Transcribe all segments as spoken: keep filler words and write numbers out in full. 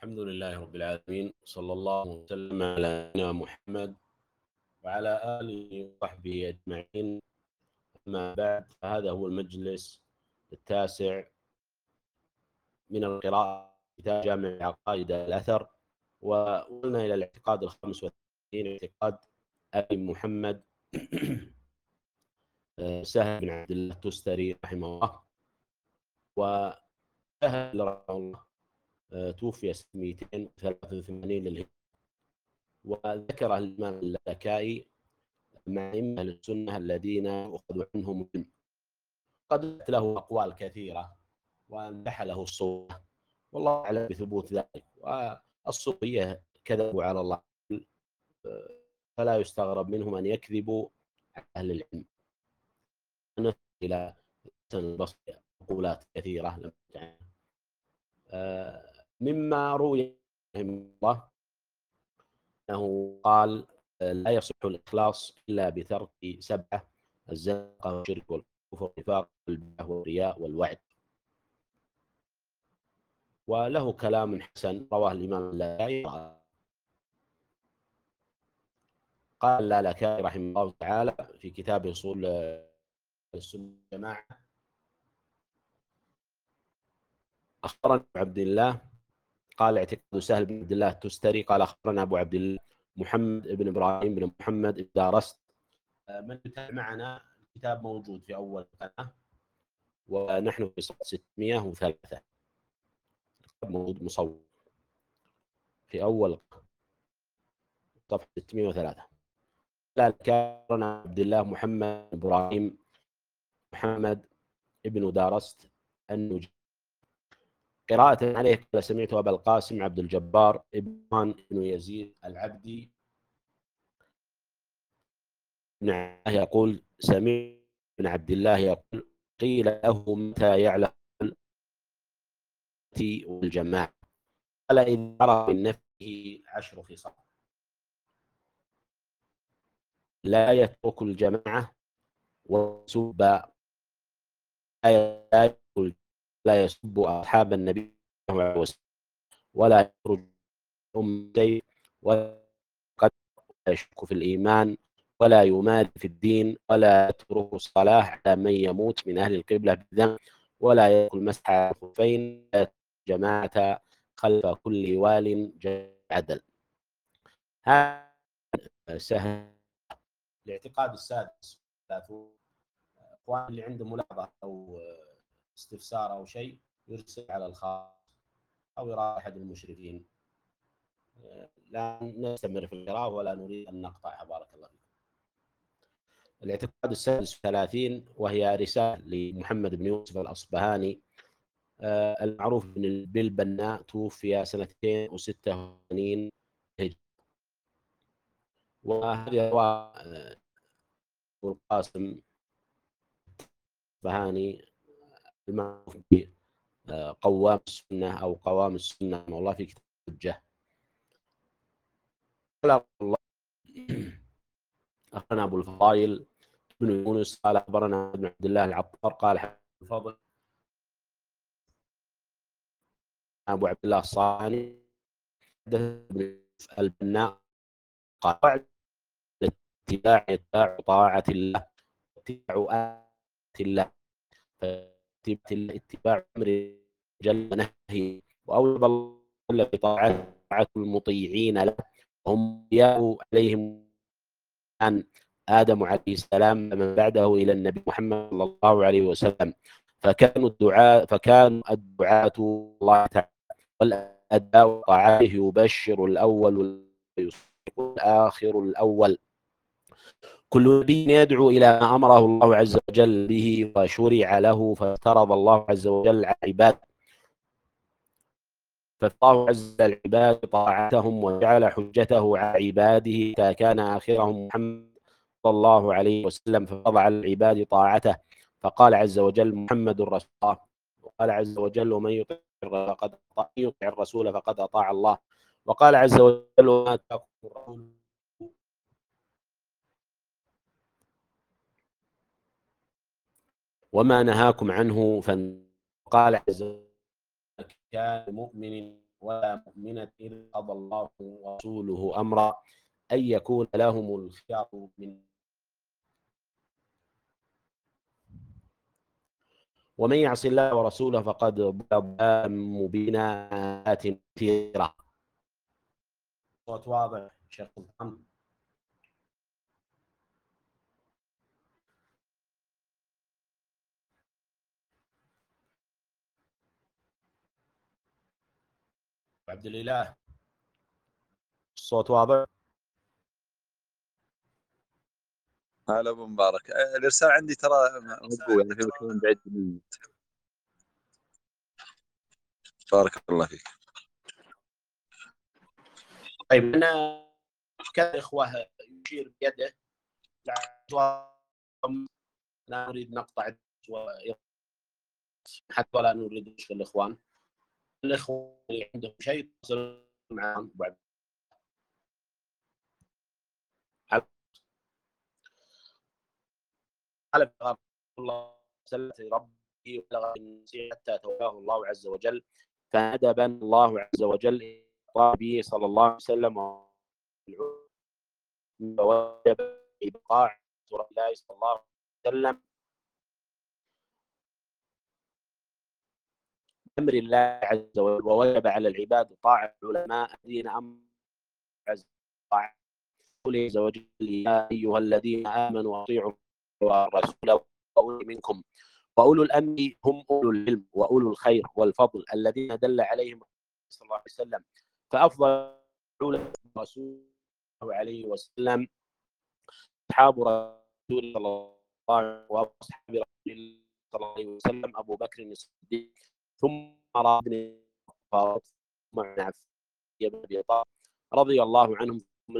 الحمد لله رب العالمين، صلى الله وسلم على نبينا محمد وعلى آله وصحبه أجمعين. أما بعد، فهذا هو المجلس التاسع من القراءة في كتاب جامع عقائد الأثر، ووصلنا إلى الاعتقاد الخامس والثلاثين، اعتقاد أبي محمد سهل بن عبد الله التستري رحمه الله. وسهل رحمه الله توفي سنة مئتين وثلاثة وثمانين للهجرة، وذكر الإمام اللالكائي مع أئمة السنة الذين أخذوا عنهم العلم. قد له أقوال كثيرة وانتح له الصوفية، والله أعلم بثبوت ذلك، والصوفية كذبوا على الله، فلا يستغرب منهم أن يكذبوا على أهل العلم. نفس إلى البصري مقولات كثيرة. مما روي رحمه الله أنه قال: لا يصح الإخلاص إلا بترك سبعة: الزندقة والشرك والكفر والنفاق والبدعة والرياء والوعد. وله كلام حسن رواه الإمام اللالكائي. قال اللالكائي رحمه الله تعالى في كتاب أصول السنة والجماعة: أخبرنا عبد الله، قال اعتقاد سهل بن عبد الله التستري، قال أخبرنا أبو عبد الله محمد بن إبراهيم بن محمد بن دارست. من يتابع معنا الكتاب موجود في أول قناة، ونحن في صفحة ستمائة وثلاثة، موجود مصور في أول صفحة ستمائة وثلاثة. لا كان عبد الله محمد إبراهيم محمد ابن دارست النجي. قراءة عليه قال: سمعت أبا القاسم عبد الجبار ابن يزيد العبدي يقول: سمعت ابن عبد الله يقول: قيل له: متى يعلم والجماعة؟ قال: إذا عرف من نفسه عشر خصال: لا يترك الجماعة، وسب لا لا يسب أصحاب النبي صلى الله عليه وسلم، ولا يخرج أمتي، وقد يشك في الإيمان، ولا يماري في الدين، ولا يترك الصلاة على من يموت من أهل القبلة بالذنب، ولا يأكل مسح الخفين، جماعة خلف كل وال عدل. هذا سهل. الاعتقاد السادس: اخوان اللي عنده ملاحظه او استفسار او شيء يرسل على الخاص او يراجع احد المشرفين. لا نستمر في القراءه ولا نريد ان نقطعها، بارك الله فيكم. الاعتقاد السادس والثلاثين، وهي رساله لمحمد بن يوسف الاصبهاني المعروف بالبناء، توفي سنة اثنين وستة وثمانين هجري. وهذه رواية القاسم الأصبهاني المعروف بقوام السنة أو قوام السنة والله في كتاب الحجة. قال الله: أخبرنا أبو الفضائل بن يونس قال أخبرنا ابن عبد الله العطار قال حدثنا الفضل أبو عبد الله الصاني حدثنا البناء قال: اتباع اتباع طاعة الله، اتباع آيات الله، اتباع أمر جل نهي، وأوجب الله بطاعة المطيعين له، هم عليهم عن آدم عليه السلام من بعده إلى النبي محمد صلى الله عليه وسلم، فكانوا الدعاء فكانوا الدعاة الله تعالى والأداء طاعته يبشر الأول ويصدق الآخر الأول. كل نبي يدعو إلى ما أمره الله عز وجل به وشرع له، فافترض الله عز وجل على عباده فالله عز وجل العباد طاعتهم وجعل حجته على عباده، كان آخرهم محمد صلى الله عليه وسلم، ففرض على العباد طاعته، فقال عز وجل: محمد رسول الله. وقال عز وجل: ومن يطع فقد يطع الرسول فقد أطاع الله. وقال عز وجل: وما آتاكم الرسول وما نهاكم عنه فانتهوا. قال عز وجل: كان مؤمن ولا مؤمنة إذا قضى الله ورسوله أمرا أن يكون لهم الخيار من ومن يعص الله ورسوله فقد ضل ضلالا مبينا آيات كثيرة. صوت واضح شيخ محمد؟ عبد الإله الصوت واضح؟ هلا ابو مبارك. الارسال عندي ترى مقبول، يعني في مكان بعيد مني. بارك الله فيك. طيب أنا كإخوة يشير بيده لا نريد نقطع حتى ولا نريد نشغل الإخوان. الإخوة اللي عندهم شيء يتصل معهم بعد. على الله سلة ربي وبلغ النسي حتى توفاه الله عز وجل، فأدبا الله عز وجل به صلى الله عليه وسلم ووجب إبقاء رسول الله صلى الله عليه وسلم أمر الله عز وجل، ووجب على العباد طاعة العلماء الذين أمر عز وجل يا أيها الذين آمنوا أطيعوا الرسول وأولي منكم وأولو الأمر هم أولو العلم وأولو الخير والفضل الذين دل عليهم صلى الله عليه وسلم. فأفضل رسول الله عليه وسلم أصحاب رسول الله وأصحاب رسول الله صلى الله عليه وسلم أبو بكر الصديق، ثم عمر بن الخطاب، ثم عثمان بن أبي طالب رضي الله عنهم، من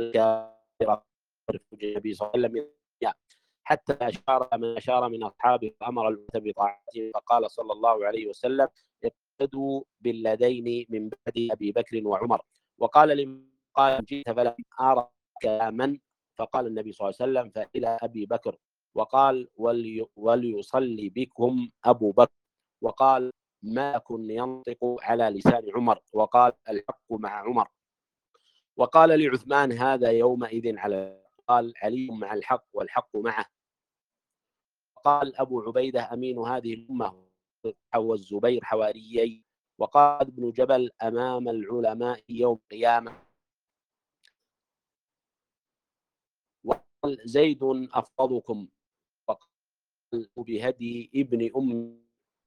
النبي صلى الله عليه وسلم حتى أشار من أشار من أصحابه فأمر بطاعته، فقال صلى الله عليه وسلم اقتدوا بالذين من بعد أبي بكر وعمر. وقال لمن قال جئت فلم أرى كلاما، فقال النبي صلى الله عليه وسلم فإلى أبي بكر. وقال ولي وليصلي بكم أبو بكر. وقال ما كن ينطق على لسان عمر. وقال الحق مع عمر. وقال لعثمان هذا يومئذ على، قال علي مع الحق والحق معه. قال أبو عبيدة أمين هذه الأمة والزبير حواريي. وقال ابن جبل أمام العلماء يوم القيامة. وقال زيد أفضلكم. وقال بهدي ابن أم.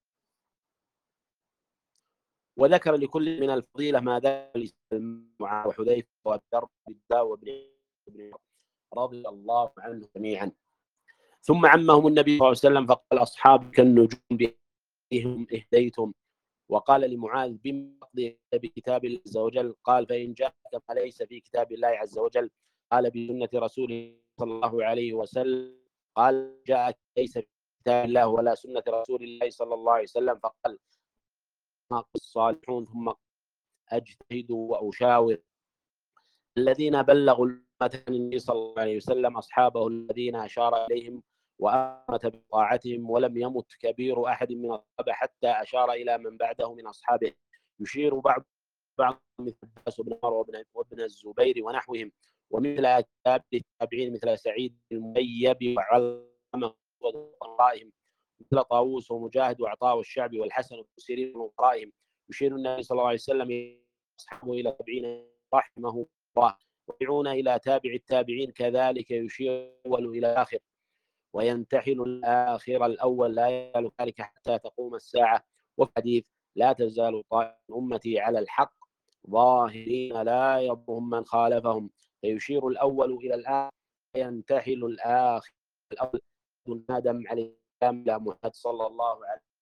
وذكر لكل من الفضيلة ما ذكر معاذ وحذيفة وابي ذر وابن رضي الله عنهم جميعا. ثم عمهم النبي صلى الله عليه وسلم فقال أصحاب كالنجوم بهم اهديتم. وقال لمعاذ بما تقضي بكتاب الله عز وجل؟ قال فإن جاءك ما ليس في كتاب الله عز وجل. قال بسنة رسوله صلى الله عليه وسلم. قال جاءك ليس في كتاب الله ولا سنة رسول الله صلى الله عليه وسلم. فقال الصالحون ثم أجتهد وأشاور الذين بلغوا الأمة النبي صلى الله عليه وسلم أصحابه الذين أشار إليهم وأمت بطاعتهم، ولم يمت كبير أحد من الصحابة حتى أشار إلى من بعده من أصحابه، يشير بعض بعض مثل عباس بن عمر وابن الزبير ونحوهم، ومثل أكابر التابعين مثل سعيد المسيب وعلقمة وغيرهم مثل طاووس ومجاهد وعطاء والشعبي والحسن بن سيرين وغيرهم. يشير النبي صلى الله عليه وسلم أصحابه إلى تابعين رحمه الله، ويدعون إلى تابع التابعين كذلك، يشير الأول إلى الآخر وينتحل الآخر الأول، لا يزال ذلك حتى تقوم الساعة. وفي حديث لا تزال طائفة أمتي على الحق ظاهرين لا يضرهم من خالفهم. فيشير الأول إلى الآخر وينتحل الآخر الأول. آدم عليه السلام إلى محمد صلى الله عليه وسلم.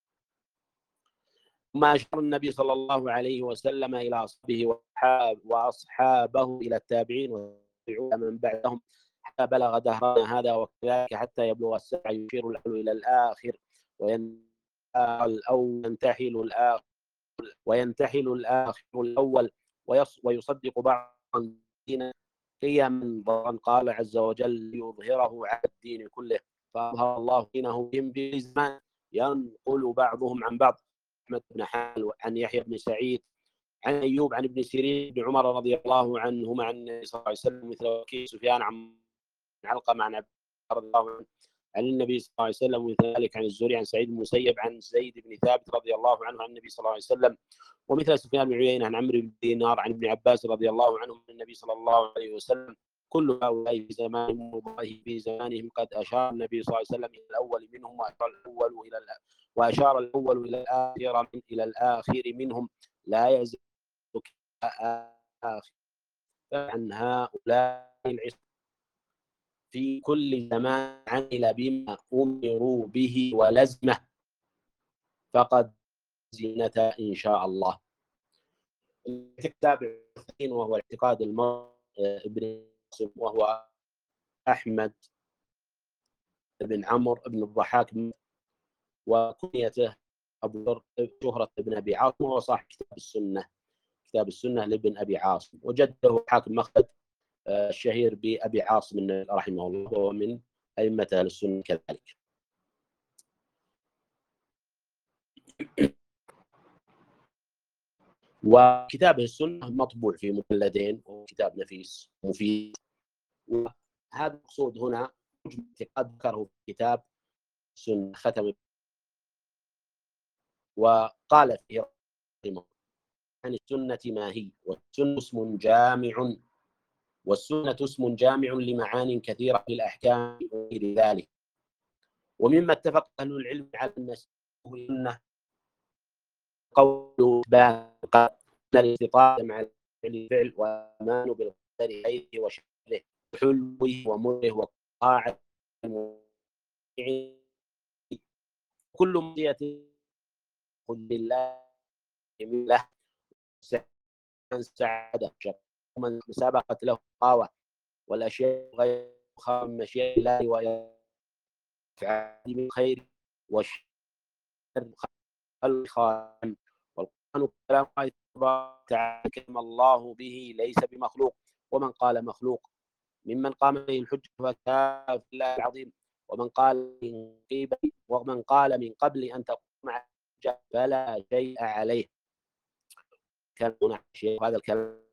ثم أشار النبي صلى الله عليه وسلم إلى أصحابه وأصحابه إلى التابعين وتابعون من بعدهم حتى بلغ دهرنا هذا وكذلك حتى يبلغ الساعة. يشير الأول إلى الآخر وينتحل الآخر وينتحل الآخر الأول ويصدق بعض الدين قيما ضرا. قال عز وجل ليظهره على الدين كله، فأظهر الله دينه بهم بزمان ينقل بعضهم عن بعض. أحمد بن حال عن يحيى بن سعيد عن أيوب عن ابن سيرين بن عمر رضي الله عنهما عن النبي صلى الله عليه وسلم مثل وكيل سفيان عن علقمة عن عبد رضي الله عنه عن النبي صلى الله عليه وسلم ومثل ذلك عن الزهري عن سعيد المسيب عن زيد بن ثابت رضي الله عنه عن النبي صلى الله عليه وسلم ومثل سفيان بن عيينة عن عمرو بن دينار عن ابن عباس رضي الله عنه عن النبي صلى الله عليه وسلم كل هؤلاء في زمانهم والله في زمانهم قد أشار النبي صلى الله عليه وسلم إلى الأول منهم وأشار الأول إلى وأشار الأول إلى الآخر من إلى الآخر منهم لا يزال آخر عن هؤلاء العصر في كل زمان عمل بما أمروا به ولزمه فقد زينة إن شاء الله. كتاب وهو اعتقاد المرء ابن وهو أحمد بن عمرو بن الضحاك وكنيته أبو شهرة بن أبي عاصم وهو صاحب كتاب السنة كتاب السنة لابن أبي عاصم وجده حاكم مخلد الشهير بأبي عاصم رحمه الله وهو من أئمة أهل السنة كذلك. وكتابه السنة مطبوع في مجلدين وكتاب نفيس مفيد وهذا المقصود هنا اعتقاد ذكره في كتاب السنة ختم وقال فيه عن السنة ما هي والسنة اسم جامع والسنة اسم جامع لمعان كثيرة في الأحكام وغير ذلك ومما اتفق أهل العلم على السنة قوله بان الاستطاعة مع الفعل والإيمان بالقدر خيره وشره حلوه ومره وطاعة كل معصية قل لله له من سعادة ومن سبقت له قاوة والأشياء غير من مشيئة الله ويفعل من خير والشر الخاتم والقرآن كلام الله تعالى كلم الله به ليس بمخلوق ومن قال مخلوق ممن قام به الحجة فكافر في الله العظيم ومن قال من قبل ومن قال من قبل أن تقوم مع الحجة فلا شيء عليه. كان هناك شيء هذا الكلام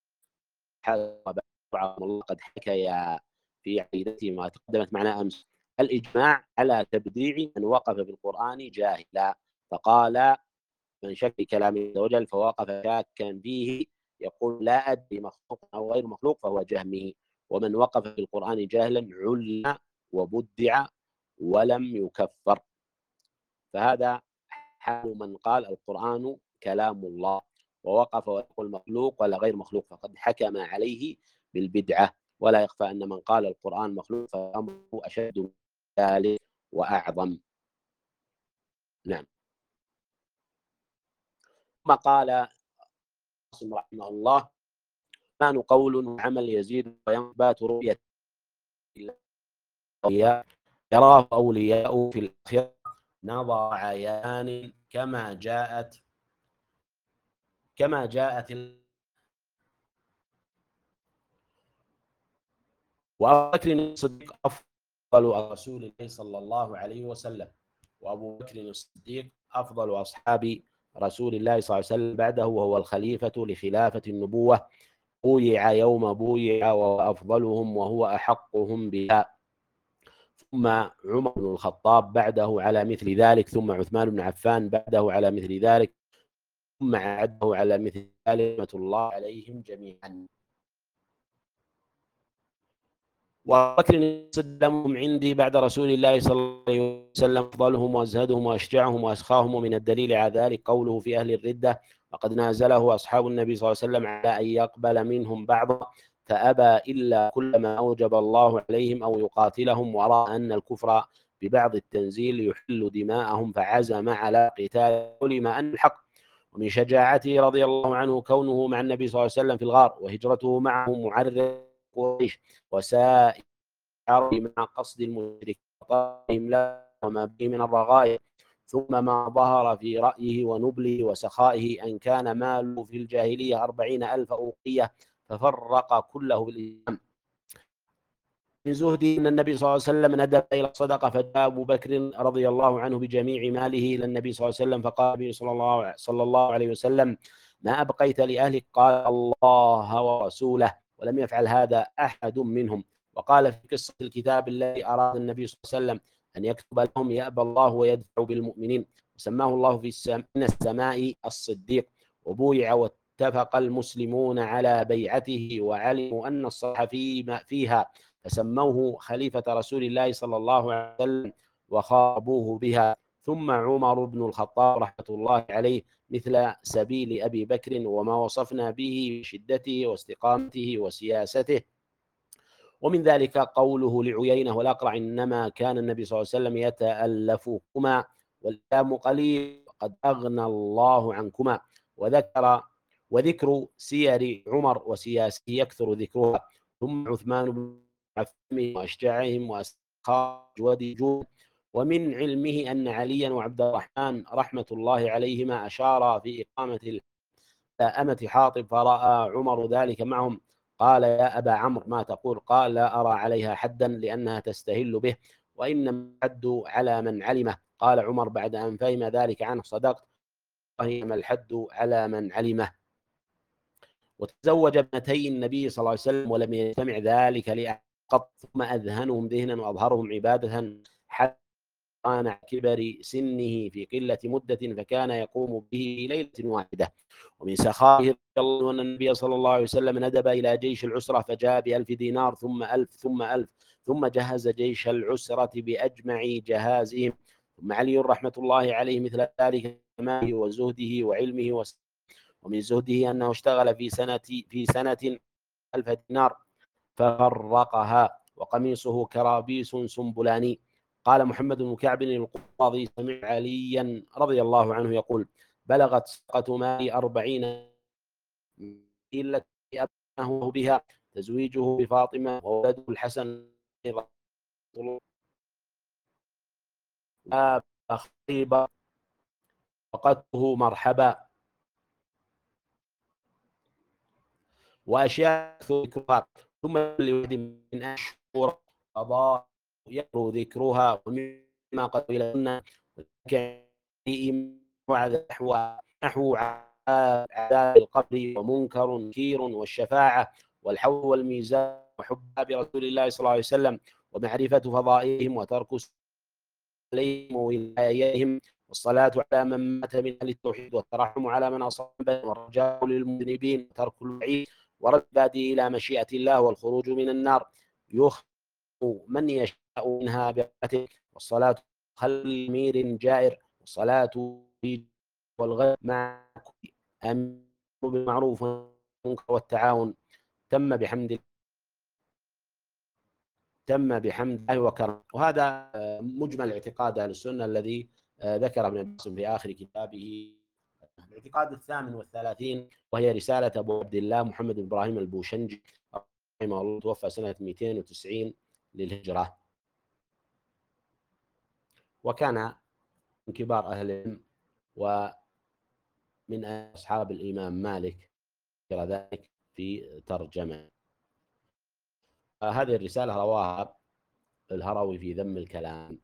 الله قد حكى في عقيدته ما تقدمت معنا أمس الإجماع على تبديع من وقف في القرآن جاهلا فقال من شك في كلام الله وجل فوقف شاكا فيه يقول لا أدري مخلوق أو غير مخلوق فهو جهمي ومن وقف في القرآن جاهلا علم وبدع ولم يكفر. فهذا حال من قال القرآن كلام الله ووقف ويقول مخلوق ولا غير مخلوق فقد حكم عليه بالبدعة ولا يخفى أن من قال القرآن مخلوق فأمره أشد من ذلك وأعظم. نعم. ثم قال رحمه الله كان قول وعمل يزيد وينبات رؤية يراه أولياء في الآخرة نظر عيان كما جاءت كما جاءت وأبو بكر الصديق أفضل رسول الله صلى الله عليه وسلم وأبو بكر الصديق أفضل أصحاب رسول الله صلى الله عليه وسلم بعده وهو الخليفة لخلافة النبوة بويع يوم بويع وهو أفضلهم وهو أحقهم بها ثم عمر بن الخطاب بعده على مثل ذلك ثم عثمان بن عفان بعده على مثل ذلك ثم عده على مثل ذلك رحمة الله عليهم جميعا. وبكر سلمهم عندي بعد رسول الله صلى الله عليه وسلم أفضلهم وأزهدهم وأشجعهم وأسخاهم ومن الدليل على ذلك قوله في أهل الردة وقد نازله أصحاب النبي صلى الله عليه وسلم على أن يقبل منهم بعضا فأبى إلا كلما أوجب الله عليهم أو يقاتلهم ورأى أن الكفر ببعض التنزيل يحل دماءهم فعزم على قتال علم أن الحق. ومن شجاعته رضي الله عنه كونه مع النبي صلى الله عليه وسلم في الغار وهجرته معه معرض قريش وسائر مع قصد المشركين وما به من الرغائب ثم ما ظهر في رأيه ونبله وسخائه أن كان ماله في الجاهلية أربعين ألف أوقية ففرق كله بالإسلام. من زهده أن النبي صلى الله عليه وسلم ندب إلى الصدقة فجاء أبو بكر رضي الله عنه بجميع ماله إلى النبي صلى الله عليه وسلم فقال النبي صلى الله, صلى الله عليه وسلم ما أبقيت لأهلك؟ قال الله ورسوله، ولم يفعل هذا أحد منهم. وقال في قصة الكتاب الذي أراد النبي صلى الله عليه وسلم أن يكتب لهم يأبى الله ويدفع بالمؤمنين، وسماه الله في السماء من السماء الصديق. وبويع واتفق المسلمون على بيعته وعلموا أن الصح فيها، فسموه خليفة رسول الله صلى الله عليه وسلم وخاطبوه بها. ثم عمر بن الخطاب رحمة الله عليه مثل سبيل أبي بكر، وما وصفنا به بشدته واستقامته وسياسته. ومن ذلك قوله لعيينة والأقرع: إنما كان النبي صلى الله عليه وسلم يتألفكما والكلام قليل قد أغنى الله عنكما. وذكر وذكر سير عمر وسياسته يكثر ذكرها. ثم عثمان بن عفان وأشجعهم وأسخاء وديجون. ومن علمه أن عليا وعبد الرحمن رحمة الله عليهما أشار في إقامة أمة حاطب، فرأى عمر ذلك معهم، قال: يا أبا عمرو ما تقول؟ قال: لا أرى عليها حدا لأنها تستهل به، وإنما الحد على من علمه. قال عمر بعد أن فهم ذلك عنه: صدقت، وإنما الحد على من علمه. وتزوج ابنتي النبي صلى الله عليه وسلم ولم يجتمع ذلك لأحد قط، ثم أذهنهم ذهنا وأظهرهم عبادة حتى كان كبر سنه في قلة مدة، فكان يقوم به ليلة واحدة. ومن سخائه أن النبي صلى الله عليه وسلم ندب إلى جيش العسرة فجاء بألف دينار ثم ألف ثم ألف، ثم جهز جيش العسرة بأجمع جهازهم. ثم علي رحمة الله عليه مثل ذلك كماله وزهده وعلمه وسنه. ومن زهده أنه اشتغل في سنة في سنة ألف دينار ففرقها، وقميصه كرابيس سنبلاني. قال محمد بن كعب القاضي: سمع عليا رضي الله عنه يقول: بلغت سقة مالي أربعين التي أبناه بها تزويجه بفاطمة وولده الحسن خطيبا وقته مرحبا. وأشياء ذكرها. ثم لواحد من أشهر قضاء يكثر ذكرها، ومما قد إلى نحو نحو عذاب القبر ومنكر ونكير والشفاعة والحوض والميزان وحب رسول الله صلى الله عليه وسلم ومعرفة فضائلهم وترك عليهم وولايتهم والصلاة على من مات من أهل التوحيد والترحم على من أصاب والرجاء للمذنبين وترك الوعيد ورد عباده إلى مشيئة الله والخروج من النار يخ من يشاء منها برحمته، والصلاة خل مير جائر، والصلاة في والغير مع أمر بالمعروف والمنكر والتعاون. تم بحمد تم بحمد الله وكرم. وهذا مجمل اعتقاد أهل السنة الذي ذكر ابن القاسم في آخر كتابه. الاعتقاد الثامن والثلاثين، وهي رسالة أبو عبد الله محمد بن إبراهيم البوشنجي رحمه الله، توفى سنة مئتين وتسعين للهجرة، وكان من كبار أهل العلم ومن أصحاب الإمام مالك ذلك في ترجمة. هذه الرسالة رواها الهروي في ذم الكلام.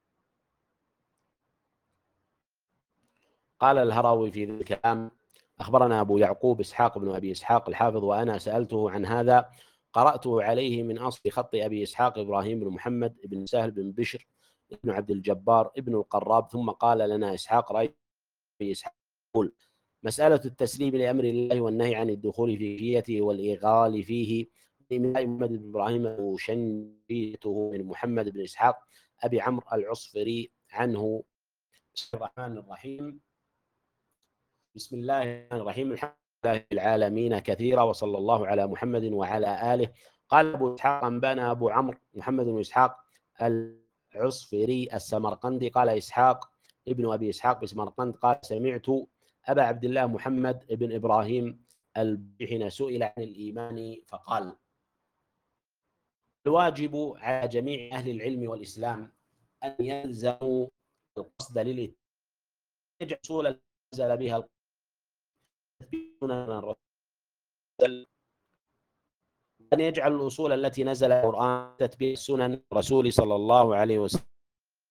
قال الهروي في ذم الكلام: أخبرنا أبو يعقوب إسحاق بن أبي إسحاق الحافظ، وأنا سألته عن هذا، قرأته عليه من أصل خط أبي إسحاق إبراهيم بن محمد بن سهل بن بشر بن عبد الجبار ابن القراب، ثم قال لنا إسحاق: رأيت أبي إسحاق يقول: مسألة التسليم لأمر الله والنهي عن الدخول في فيته والإغال فيه من محمد بن إبراهيم وشنجيته من محمد بن إسحاق أبي عمرو العصفري عنه. بسم الله الرحمن الرحيم. بسم الله الرحمن الرحيم. الحمد لله العالمين كثيرا، وصلى الله على محمد وعلى آله. قال أبو إسحاق: أنبانا أبو عمرو محمد بن إسحاق العصفري السمرقندي قال إسحاق ابن أبي إسحاق بسمرقند قال: سمعت أبا عبد الله محمد بن إبراهيم حين سئل عن الإيمان فقال: الواجب على جميع أهل العلم والإسلام أن يلزموا القصد للإتباع، يجعل أصول نزل بها أن يجعل الأصول التي نزل القرآن تتبع سنن الرسول صلى الله عليه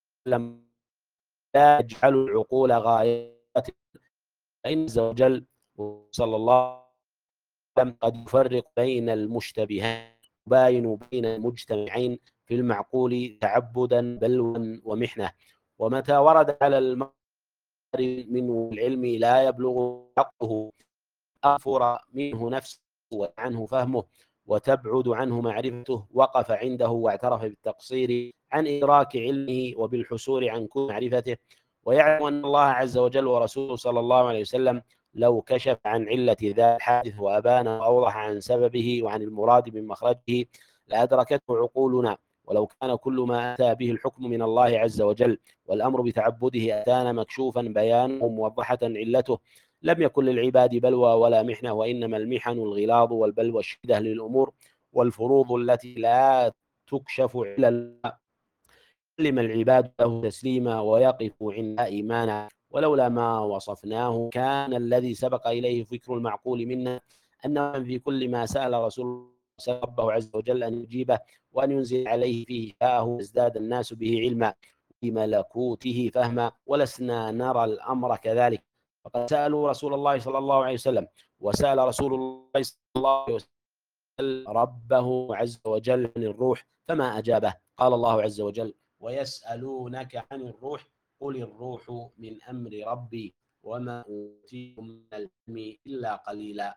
وسلم، لا يجعل العقول غايات. فإن عز وجل صلى الله عليه وسلم قد يفرق بين المشتبهات ويباين بين المجتمعين في المعقول تعبدا بلوا ومحنة. ومتى ورد على المرء من العلم لا يبلغ حقه أغفر منه نفسه وعنه فهمه وتبعد عنه معرفته، وقف عنده واعترف بالتقصير عن إدراك علمه وبالحصول عن كل معرفته، ويعلم أن الله عز وجل ورسوله صلى الله عليه وسلم لو كشف عن علة ذا الحادث وأبان وأوضح عن سببه وعن المراد من مخرجه لأدركته عقولنا. ولو كان كل ما أتى به الحكم من الله عز وجل والأمر بتعبده أتانا مكشوفا بيانه موضحة علته لم يكن للعباد بلوى ولا محنة، وإنما المحن الغلاظ والبلوى الشدة للأمور والفروض التي لا تكشف إلا سلم العباد له تسليما ويقف عند إيمانا. ولولا ما وصفناه كان الذي سبق إليه فكر المعقول منا أن من في كل ما سأل رسول ربه عز وجل أن يجيبه وأن ينزل عليه فيه شاءه ازداد الناس به علما بملكوته فهما، ولسنا نرى الأمر كذلك. فقد سألوا رسول الله صلى الله عليه وسلم وسأل رسول الله صلى الله عليه وسلم ربه عز وجل عن الروح فما أجابه. قال الله عز وجل: ويسألونك عن الروح قل الروح من أمر ربي وما أوتيتم من العلم إلا قليلا.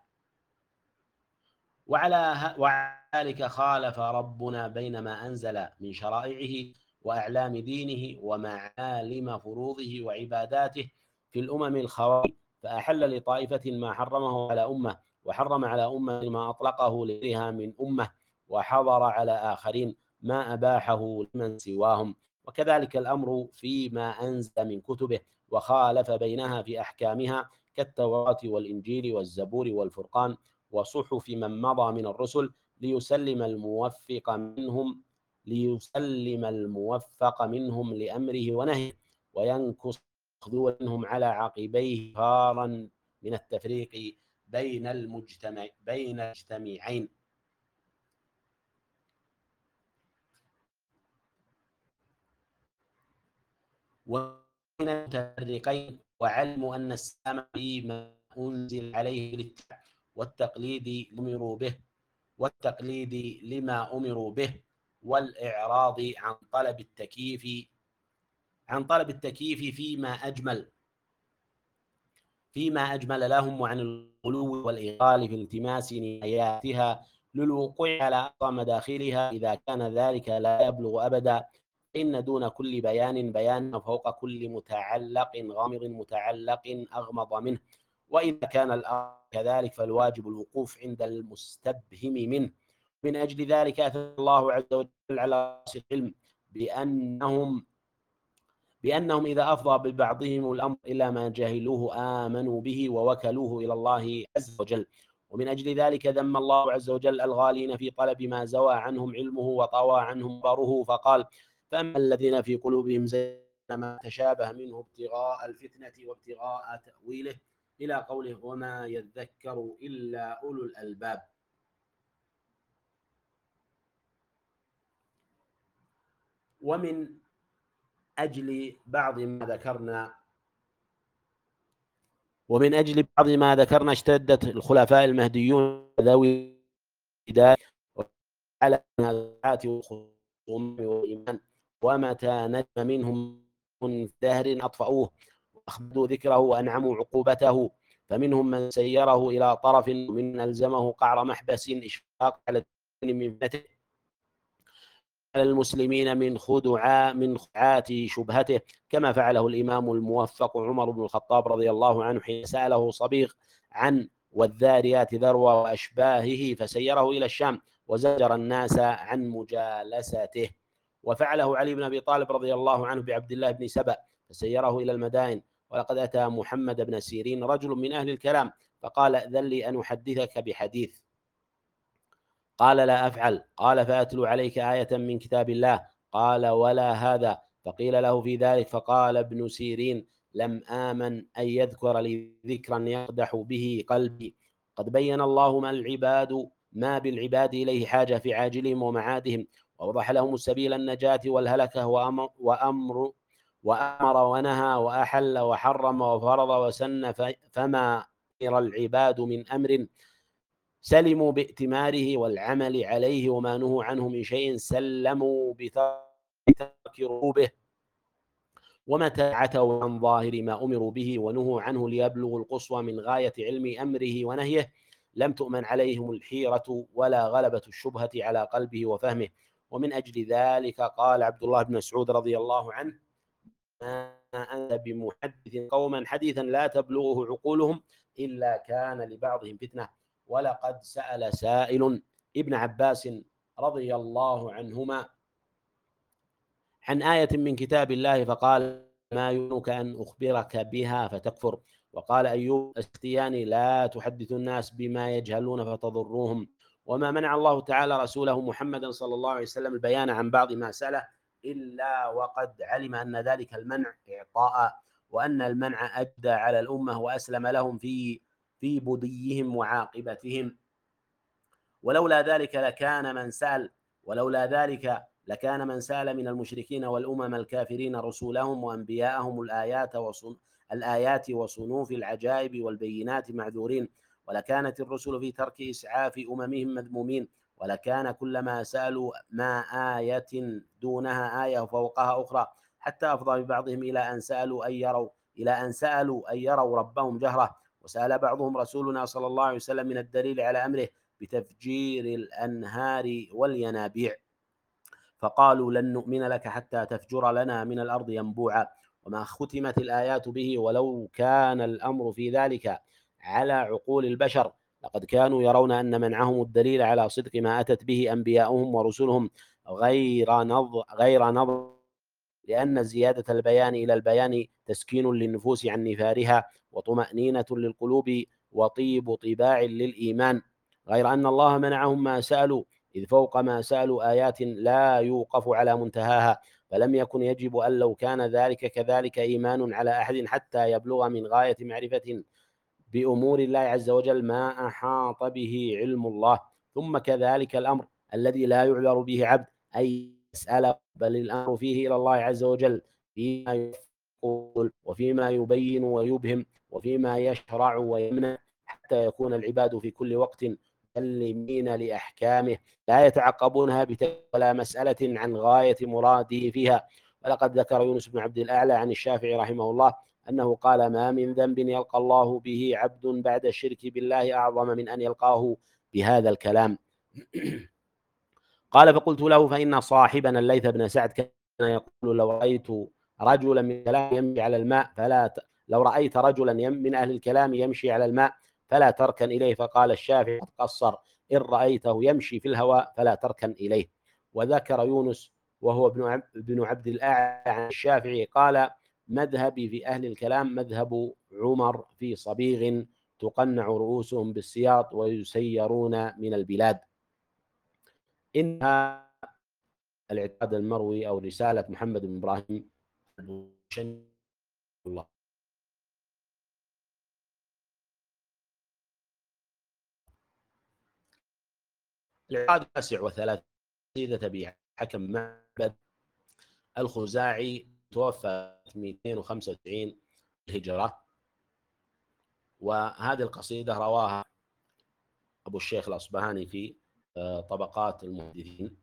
وعلى ذلك خالف ربنا بين ما أنزل من شرائعه وأعلام دينه ومعالم فروضه وعباداته في الأمم الخوالي، فأحل لطائفة ما حرمه على أمة، وحرم على أمة ما أطلقه لغيرها من أمة، وحظر على آخرين ما أباحه لمن سواهم. وكذلك الأمر فيما أنزل من كتبه وخالف بينها في أحكامها كالتوراة والإنجيل والزبور والفرقان وصحف من مضى من الرسل ليسلم الموفق منهم ليسلم الموفق منهم لأمره ونهيه وينكص منهم على عقبيه فارا من التفريق بين المجتمع بين المجتمعين. وبين المتفرقين، وعلموا أن السلام فيما أنزل عليه بالاتباع والتقليد أمروا به والتقليد لما أمروا به والإعراض عن طلب التكييف عن طلب التكييف فيما أجمل فيما أجمل لهم، وعن الغلو والإغال في التماس نهاياتها للوقوع على أقصى مداخلها إذا كان ذلك لا يبلغ أبدا، إن دون كل بيان بيان فوق كل متعلق غامض متعلق أغمض منه. وإذا كان الأمر كذلك فالواجب الوقوف عند المستبهم منه. من أجل ذلك أثنى الله عز وجل على العلم بأنهم بأنهم إذا أفضى ببعضهم الأمر إلى ما جهلوه آمنوا به ووكلوه إلى الله عز وجل. ومن أجل ذلك ذم الله عز وجل الغالين في طلب ما زوى عنهم علمه وطوى عنهم بره، فقال: فأما الذين في قلوبهم زيغ ما تشابه منه ابتغاء الفتنة وابتغاء تأويله إلى قوله: وما يذكر إلا أولو الألباب. ومن أجل بعض ما ذكرنا ومن أجل بعض ما ذكرنا اشتدت الخلفاء المهديون ذوي الهداية على النازعات والخصوم والإيمان، ومتى نجم منهم من دهر أطفأوه وأخذوا ذكره وأنعموا عقوبته، فمنهم من سيره إلى طرف ومن ألزمه قعر محبس إشفاق على الدين من فتنته على المسلمين من خدعاء من خدعات شبهته، كما فعله الإمام الموفق عمر بن الخطاب رضي الله عنه حين سأله صبيغ عن والذاريات ذروة وأشباهه فسيره إلى الشام وزجر الناس عن مجالسته. وفعله علي بن أبي طالب رضي الله عنه بعبد الله بن سبأ فسيره إلى المدائن. ولقد أتى محمد بن سيرين رجل من أهل الكلام فقال: أذن لي أن أحدثك بحديث. قال: لا أفعل. قال: فأتلو عليك آية من كتاب الله. قال: ولا هذا. فقيل له في ذلك فقال ابن سيرين: لم آمن أن يذكر لي ذكرا يقدح به قلبي. قد بين الله ما العباد ما بالعباد إليه حاجة في عاجلهم ومعادهم، ووضح لهم السبيل النجاة والهلكة، وأمر, وأمر, وأمر ونهى وأحل وحرم وفرض وسن، فما العباد من أمر سلموا بائتماره والعمل عليه، وما نهوا عنه من شيء سلموا بترك رغوبه، ومتى عتوا عن ظاهر ما أمروا به ونهوا عنه ليبلغوا القصوى من غاية علم أمره ونهيه لم تؤمن عليهم الحيرة ولا غلبة الشبهة على قلبه وفهمه. ومن أجل ذلك قال عبد الله بن مسعود رضي الله عنه: ما أنت بمحدث قوما حديثا لا تبلغه عقولهم إلا كان لبعضهم فتنة. ولقد سأل سائل ابن عباس رضي الله عنهما عن آية من كتاب الله فقال: ما يمكنك أن أخبرك بها فتكفر. وقال أيوب السختياني: لا تحدث الناس بما يجهلون فتضروهم. وما منع الله تعالى رسوله محمدا صلى الله عليه وسلم البيان عن بعض ما سأله إلا وقد علم أن ذلك المنع إعطاء، وأن المنع أجدى على الأمة وأسلم لهم في في بديهم وعاقبتهم. ولولا ذلك لكان من سأل ولولا ذلك لكان من سأل من المشركين والأمم الكافرين رسولهم وأنبياءهم الآيات وصن... الآيات وصنوف العجائب والبينات معذورين، ولكانت الرسل في ترك إسعاف أممهم مذمومين، ولكان كلما سألوا ما آية دونها آية فوقها أخرى، حتى أفضى ببعضهم إلى أن سألوا أن يروا إلى أن سألوا أن يروا ربهم جهرة. وسأل بعضهم رسولنا صلى الله عليه وسلم من الدليل على أمره بتفجير الأنهار والينابيع، فقالوا: لن نؤمن لك حتى تفجر لنا من الأرض ينبوعا. وما ختمت الآيات به ولو كان الأمر في ذلك على عقول البشر لقد كانوا يرون أن منعهم الدليل على صدق ما أتت به أنبياؤهم ورسلهم غير نظر غير نظر لأن زيادة البيان إلى البيان تسكين للنفوس عن نفارها وطمأنينة للقلوب وطيب طباع للإيمان، غير أن الله منعهم ما سألوا، إذ فوق ما سألوا آيات لا يوقف على منتهاها، فلم يكن يجب أن لو كان ذلك كذلك إيمان على أحد حتى يبلغ من غاية معرفة بأمور الله عز وجل ما أحاط به علم الله. ثم كذلك الأمر الذي لا يعذر به عبد أي يسأل، بل الأمر فيه إلى الله عز وجل فيما يقول وفيما يبين ويبهم وفيما يشرع ويمنع، حتى يكون العباد في كل وقت مسلمين لأحكامه لا يتعقبونها ولا مسألة عن غاية مراده فيها. ولقد ذكر يونس بن عبد الأعلى عن الشافعي رحمه الله أنه قال: ما من ذنب يلقى الله به عبد بعد الشرك بالله أعظم من أن يلقاه بهذا الكلام. قال: فقلت له: فإن صاحبنا الليث بن سعد كان يقول: لو رأيت رجلا من الكلام يمشي على الماء فلا ت... لو رأيت رجلا من أهل الكلام يمشي على الماء فلا تركن إليه. فقال الشافعي: قد قصر، إن رأيته يمشي في الهواء فلا تركن إليه. وذكر يونس وهو ابن عبد الأعلى عن الشافعي قال: مذهبي في أهل الكلام مذهب عمر في صبيغ تقنع رؤوسهم بالسياط ويسيرون من البلاد. إنها الاعتقاد المروي أو رسالة محمد بن إبراهيم الله. العقاد تسع وثلاثين قصيدة أبي حكم معبد الخزاعي توفى مئتين وخمسة وتسعين الهجرة، وهذه القصيدة رواها أبو الشيخ الأصبهاني في طبقات المحدثين.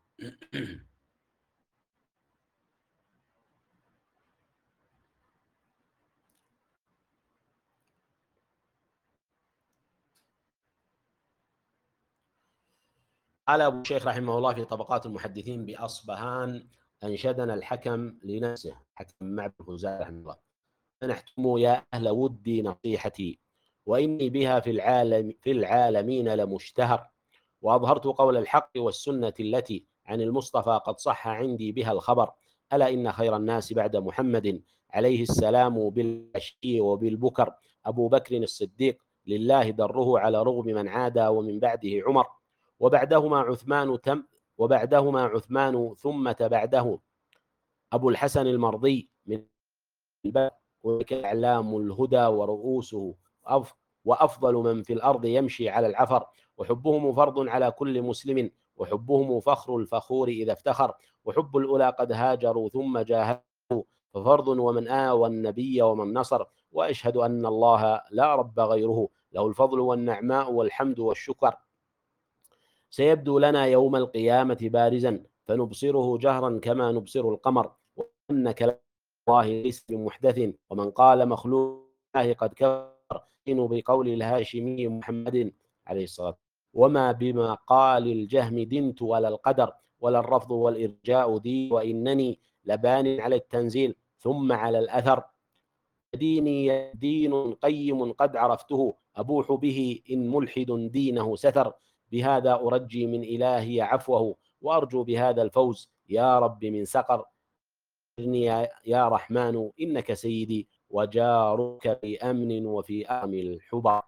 قال أبو الشيخ رحمه الله في طبقات المحدثين بأصبهان: أنشدنا الحكم لنفسه، حكم معبد الخزاعي رحمه الله: فنحتم يا أهل ودي نصيحتي، وإني بها في العالم في العالمين لمشتهر، وأظهرت قول الحق والسنة التي عن المصطفى قد صح عندي بها الخبر. ألا إن خير الناس بعد محمد عليه السلام بالعشي وبالبكر أبو بكر الصديق، لله دره على رغم من عادى، ومن بعده عمر، وبعدهما عثمان تم وبعدهما عثمان ثم بعده أبو الحسن المرضي من الباب، وإعلام الهدى ورؤوسه وأفضل من في الأرض يمشي على العفر، وحبهم فرض على كل مسلم، وحبهم فخر الفخور إذا افتخر، وحب الأولى قد هاجروا ثم جاهدوا، ففرض ومن آوى النبي ومن نصر، وأشهد أن الله لا رب غيره، له الفضل والنعماء والحمد والشكر، سيبدو لنا يوم القيامة بارزا فنبصره جهرا كما نبصر القمر، وأن كلام الله ليس بمحدث، ومن قال مخلوق الله قد كفر بقول الهاشمي محمد عليه الصلاة والسلام. وما بمقال الجهم دنت ولا القدر، ولا الرفض والإرجاء دي، وإنني لبان على التنزيل ثم على الأثر. ديني دين قيم قد عرفته، أبوح به إن ملحد دينه ستر، بهذا أرجي من إلهي عفوه، وأرجو بهذا الفوز يا رب من سقر. يا رحمن إنك سيدي وجارك في أمن وفي أمن الحبر.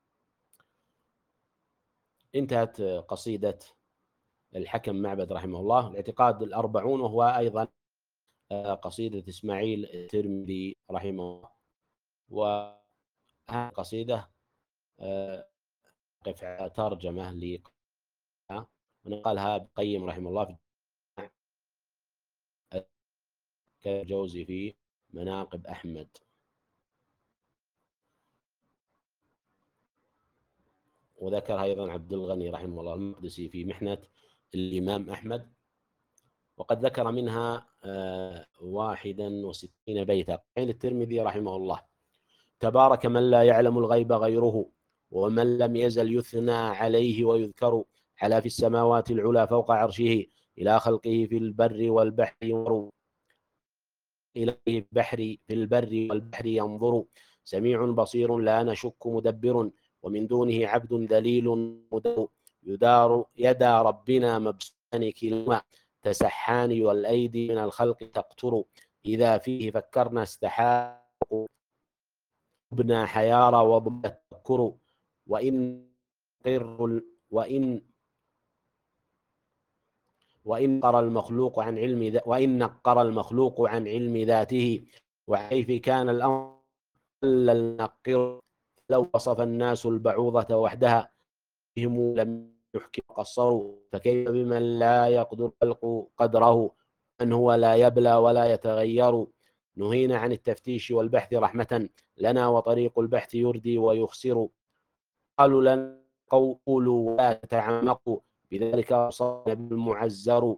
انتهت قصيدة الحكم معبد رحمه الله. الاعتقاد الأربعون، وهو أيضا قصيدة إسماعيل الترمذي رحمه الله. وهذه القصيدة قف على ترجمة لي ونقلها بقيم رحمه الله في كالجوزي في مناقب أحمد. وذكر أيضا عبد الغني رحمه الله المقدسي في محنة الإمام أحمد، وقد ذكر منها واحدا وستين بيتا. قيل الترمذي رحمه الله: تبارك من لا يعلم الغيب غيره، ومن لم يزل يثنى عليه ويذكر، على في السماوات العلى فوق عرشه، إلى خلقه في البر والبحر ينظر، إليه البحر في البر والبحر ينظر، سميع بصير لا نشك مدبر، ومن دونه عبد ذليل مدر، يدار يدا ربنا مبسوطان كلما، تسحان والأيدي من الخلق تقتر، إذا فيه فكرنا استحاق ابن حيارى وضم تذكر، وإن قر وإن وإن نقر المخلوق عن علم وإن نقر المخلوق عن علم ذاته، وكيف كان الأمر للنقر، لو وصف الناس البعوضة وحدها بهم لم يحكم قصروا، فكيف بمن لا يقدر الخلق قدره، من هو لا يبلى ولا يتغير. نهينا عن التفتيش والبحث رحمة لنا، وطريق البحث يردي ويخسر، قالوا لنا قولوا ولا تتعمقوا، بذلك أصابنا بالمعزر،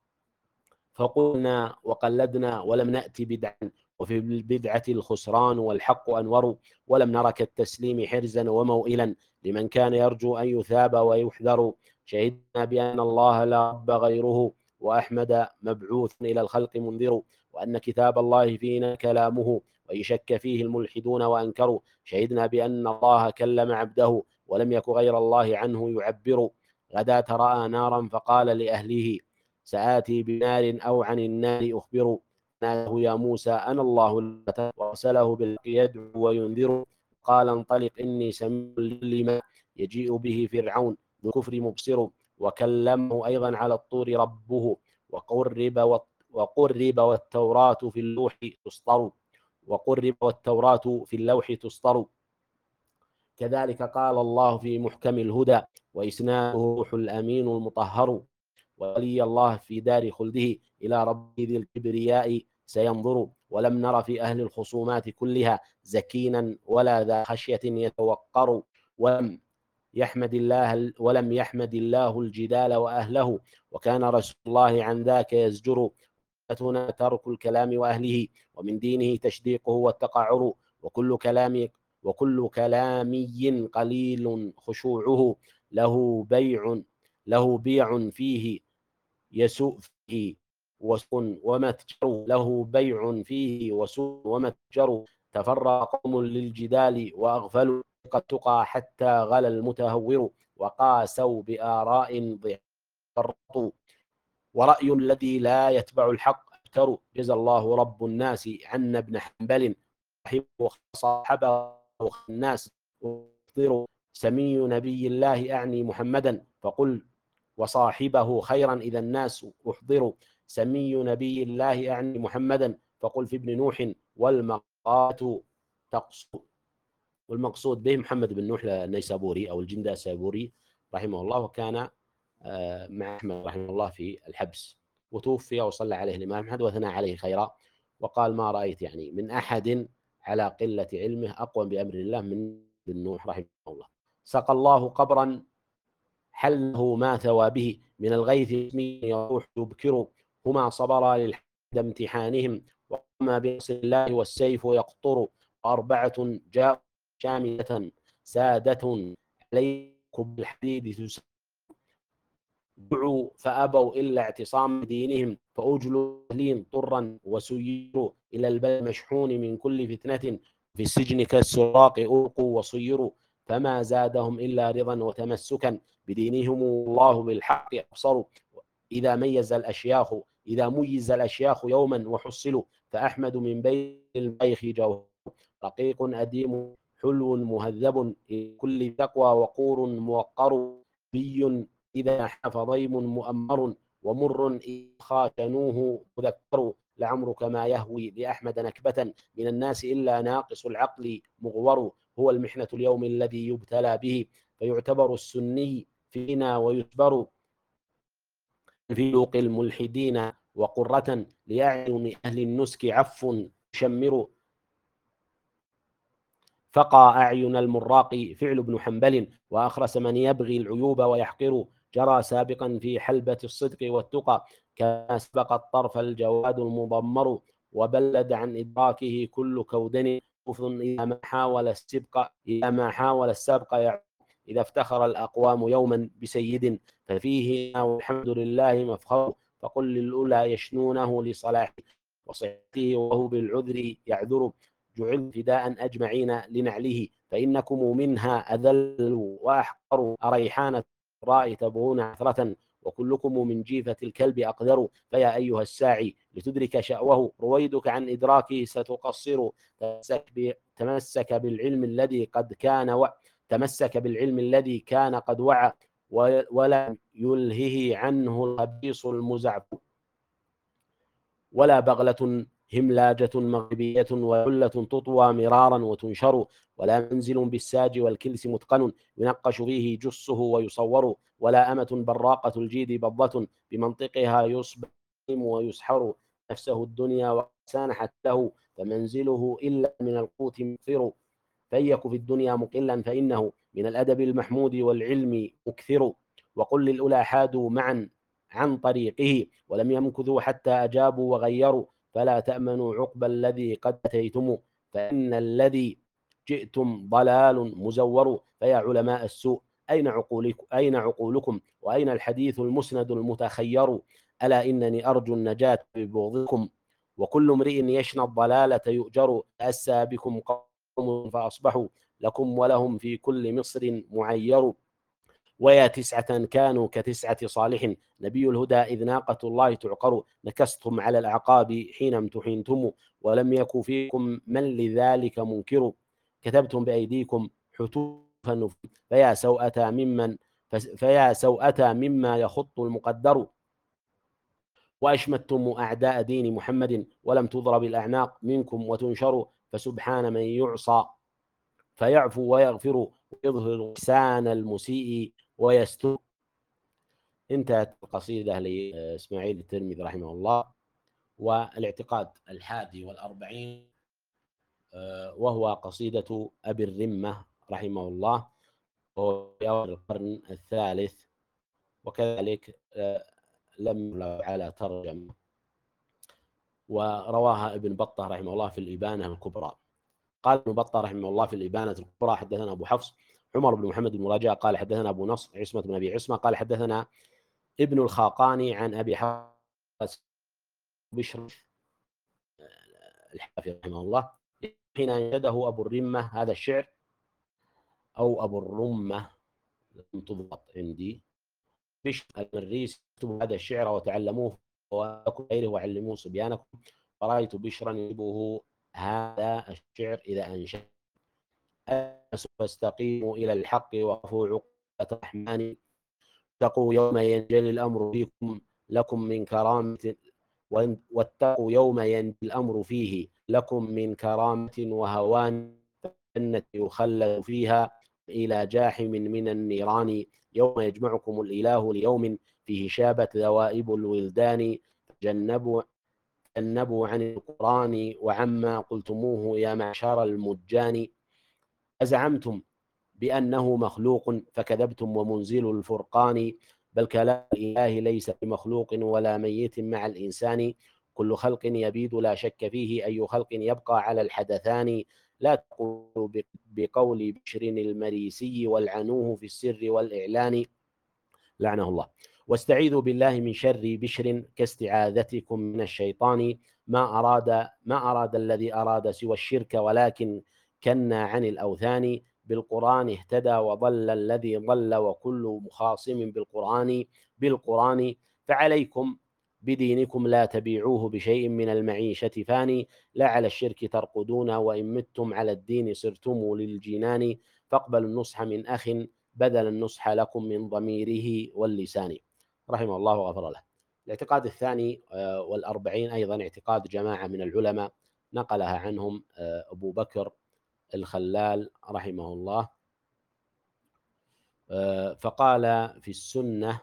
فقلنا وقلدنا ولم نأتي بدعا، وفي البدعة الخسران والحق أنور، ولم نرك التسليم حرزا وموئلا، لمن كان يرجو أن يثاب ويحذر. شهدنا بأن الله لا رب غيره، وأحمد مبعوث إلى الخلق منذر، وأن كتاب الله فينا كلامه، وإن شك فيه الملحدون وأنكروا. شهدنا بأن الله كلم عبده، ولم يك غير الله عنه يعبر. غداة رأى نارا فقال لأهله سآتي بنار أو عن النار أخبر، ناداه يا موسى أنا الله، وأرسله بالحق يدعو وينذر، قال انطلق إني سميع لما يجيء به فرعون ذو كفر مبصر. وكلمه أيضا على الطور ربه، وقرب وقرب والتوراة في اللوح تسطر وقرب والتوراة في اللوح تسطر. كذلك قال الله في محكم الهدى، وإسناده روح الأمين المطهر، ولي الله في دار خلده، إلى رب ذي الكبرياء سينظر. ولم نر في أهل الخصومات كلها زكينا ولا ذا خشية يتوقر، ولم يحمد الله ولم يحمد الله الجدال وأهله، وكان رسول الله عن ذاك يزجر. هنا ترك الكلام وأهله، ومن دينه تشديقه والتقعر، وكل كلام وكل كلامي قليل خشوعه، له بيع له بيع فيه يسوء فيه وسوء ومتجر له بيع فيه وسوء ومتجر. تفرق قوم للجدال وأغفلوا قد تقى حتى غلا المتهور، وقاسوا بآراء ضعفوا، ورأي الذي لا يتبع الحق ابتروا. جزى الله رب الناس عنا ابن حنبل، رحمه صاحبه الناس واخطروا، سمي نبي الله أعني محمدا، فقل وصاحبه خيرا إذا الناس أحضروا، سمي نبي الله أعني محمدا، فقل في ابن نوح والمقات تقصد. والمقصود به محمد بن نوح النيسابوري أو الجندة السابوري رحمه الله، وكان مع أحمد رحمه الله في الحبس، وتوفي وصلى عليه الإمام أحمد وثنى عليه خيرا، وقال ما رأيت يعني من أحد على قلة علمه أقوى بأمر الله من بن نوح رحمه الله. سقى الله قبرا حله ما ثوى به من الغيث يروح يبكر، هما صبرا للحد امتحانهم، وما بنصر الله والسيف يقطر، وأربعة جاءوا شاملة سادة عليكم بالحديد تسادة، دعوا فأبوا إلا اعتصام دينهم، فأجلوا أهلين طرا وسيروا إلى البلد مشحون من كل فتنة، في السجن كالسراق ألقوا وصيروا، فما زادهم إلا رضا وتمسكا بدينهم، الله بالحق أبصروا. إذا ميز الأشياخ إذا ميز الأشياخ يوما وحصلوا، فأحمد من بين البيخ جوهر، رقيق أديم حلو مهذب، كل تقوى وقور موقر، بي إذا حاف ضيم مؤمر، ومر إذا خاتنوه مذكر، لعمرك ما يهوي لأحمد نكبة من الناس إلا ناقص العقل مغور، هو المحنة اليوم الذي يبتلى به، فيعتبر السني فينا ويجبر في ذوق الملحدين وقرة، لأعين أهل النسك عف يشمر، فقى أعين المراق فعل ابن حنبل، وأخرس من يبغي العيوب ويحقر، جرى سابقا في حلبة الصدق والتقى، كما سبق الطرف الجواد المضمر، وبلد عن إدراكه كل كودن، إذا ما حاول السبق إذا ما حاول السابق يعود، إذا افتخر الأقوام يوما بسيد، ففيه والحمد لله مفخر، فقل للأولى يشنونه لصلاحه وصحته، وهو بالعذر يعذر، جعل فداء أجمعين لنعله، فإنكم منها أذل وأحقر، أريحانة الراء تبغون عثرة، وكلكم من جيفة الكلب أقدر، فيا أيها الساعي لتدرك شأوه، رويدك عن إدراكه ستقصر، تمسك بالعلم الذي قد كان و... تمسك بالعلم الذي كان قد وعى، ولا يلهه عنه الخبيص المزعف، ولا بغلة هملاجة مغربية وعلة تطوى مرارا وتنشر، ولا منزل بالساج والكلس متقن ينقش فيه جصه ويصور، ولا أمة براقة الجيد بضة بمنطقها يصبح ويسحر، نفسه الدنيا وسانحت له، فمنزله إلا من القوت مكثر، فيك في الدنيا مقلا فإنه من الأدب المحمود والعلم مكثر، وقل للأولى حادوا معا عن طريقه ولم يمكثوا حتى أجابوا وغيروا، فلا تأمنوا عقب الذي قد أتيتم، فإن الذي جئتم ضلال مزور، فيا علماء السوء أين عقولكم, أين عقولكم وأين الحديث المسند المتخير، ألا إنني أرجو النجاة ببغضكم، وكل امرئ يشنى الضلالة يؤجر، أسى بكم قوم فأصبحوا لكم ولهم في كل مصر معير، ويا تسعة كانوا كتسعة صالح، نبي الهدى إذ ناقة الله تعقر، نكستم على الأعقاب حين امتحنتم، ولم يكن فيكم من لذلك منكر، كتبتم بأيديكم حتوفا، فيا سوءة ممن فيا سوءة مما يخط المقدر، وأشمتم أعداء دين محمد، ولم تضرب الأعناق منكم وتنشر، فسبحان من يعصى فيعفو ويغفر، ويظهر إحسان المسيء ويستر. انتهت القصيدة لإسماعيل الترمذي رحمه الله. والاعتقاد الحادي والأربعين وهو قصيدة أبي الرمة رحمه الله، وهو في أول القرن الثالث، وكذلك لم على ترجمة، ورواها ابن بطة رحمه الله في الإبانة الكبرى. قال ابن بطة رحمه الله في الإبانة الكبرى: حدثنا أبو حفص عمر بن محمد المراجع قال حدثنا أبو نصر عصمة بن أبي عصمة قال حدثنا ابن الخاقاني عن أبي حفص بشر الحافظ رحمه الله، حين أنشده أبو الرمة هذا الشعر، أو أبو الرمة لم تضبط عندي، بشر المريسي اكتبوا هذا الشعر وتعلموه وأكم غيره وعلموه صبيانكم، فرأيت بشرا يجيبه هذا الشعر إذا أنشأ، فاستقيموا إلى الحق وقفوا عقبة الرحمن، اتقوا يوم ينجلي الأمر فيكم لكم من كرامة، واتقوا يوم ينجلي الأمر فيه لكم من كرامة وهوان، جنة يخلد فيها إلى جاحم من النيران، يوم يجمعكم الإله ليوم فيه شابت ذوائب الولدان، جنبوا جنبوا عن القرآن وعما قلتموه يا معشر المجان، أزعمتم بأنه مخلوق فكذبتم ومنزل الفرقان، بل كلام الإله ليس بمخلوق ولا ميت مع الإنسان، كل خلق يبيد لا شك فيه، أي خلق يبقى على الحدثان، لا تقولوا بقول بشر المريسي والعنوه في السر والإعلان، لعنه الله. واستعيذوا بالله من شر بشر كاستعاذتكم من الشيطان، ما أراد ما أراد الذي أراد سوى الشرك ولكن كنا عن الأوثان، بالقرآن اهتدى وضل الذي ضل وكل مخاصم بالقرآن بالقرآن، فعليكم بدينكم لا تبيعوه بشيء من المعيشة فاني، لا على الشرك ترقدون وإن متم على الدين صرتم للجنان، فاقبلوا النصح من أخ بدل النصح لكم من ضميره واللسان، رحمه الله وغفر له. الاعتقاد الثاني والأربعين أيضا اعتقاد جماعة من العلماء نقلها عنهم أبو بكر الخلال رحمه الله، فقال في السنة،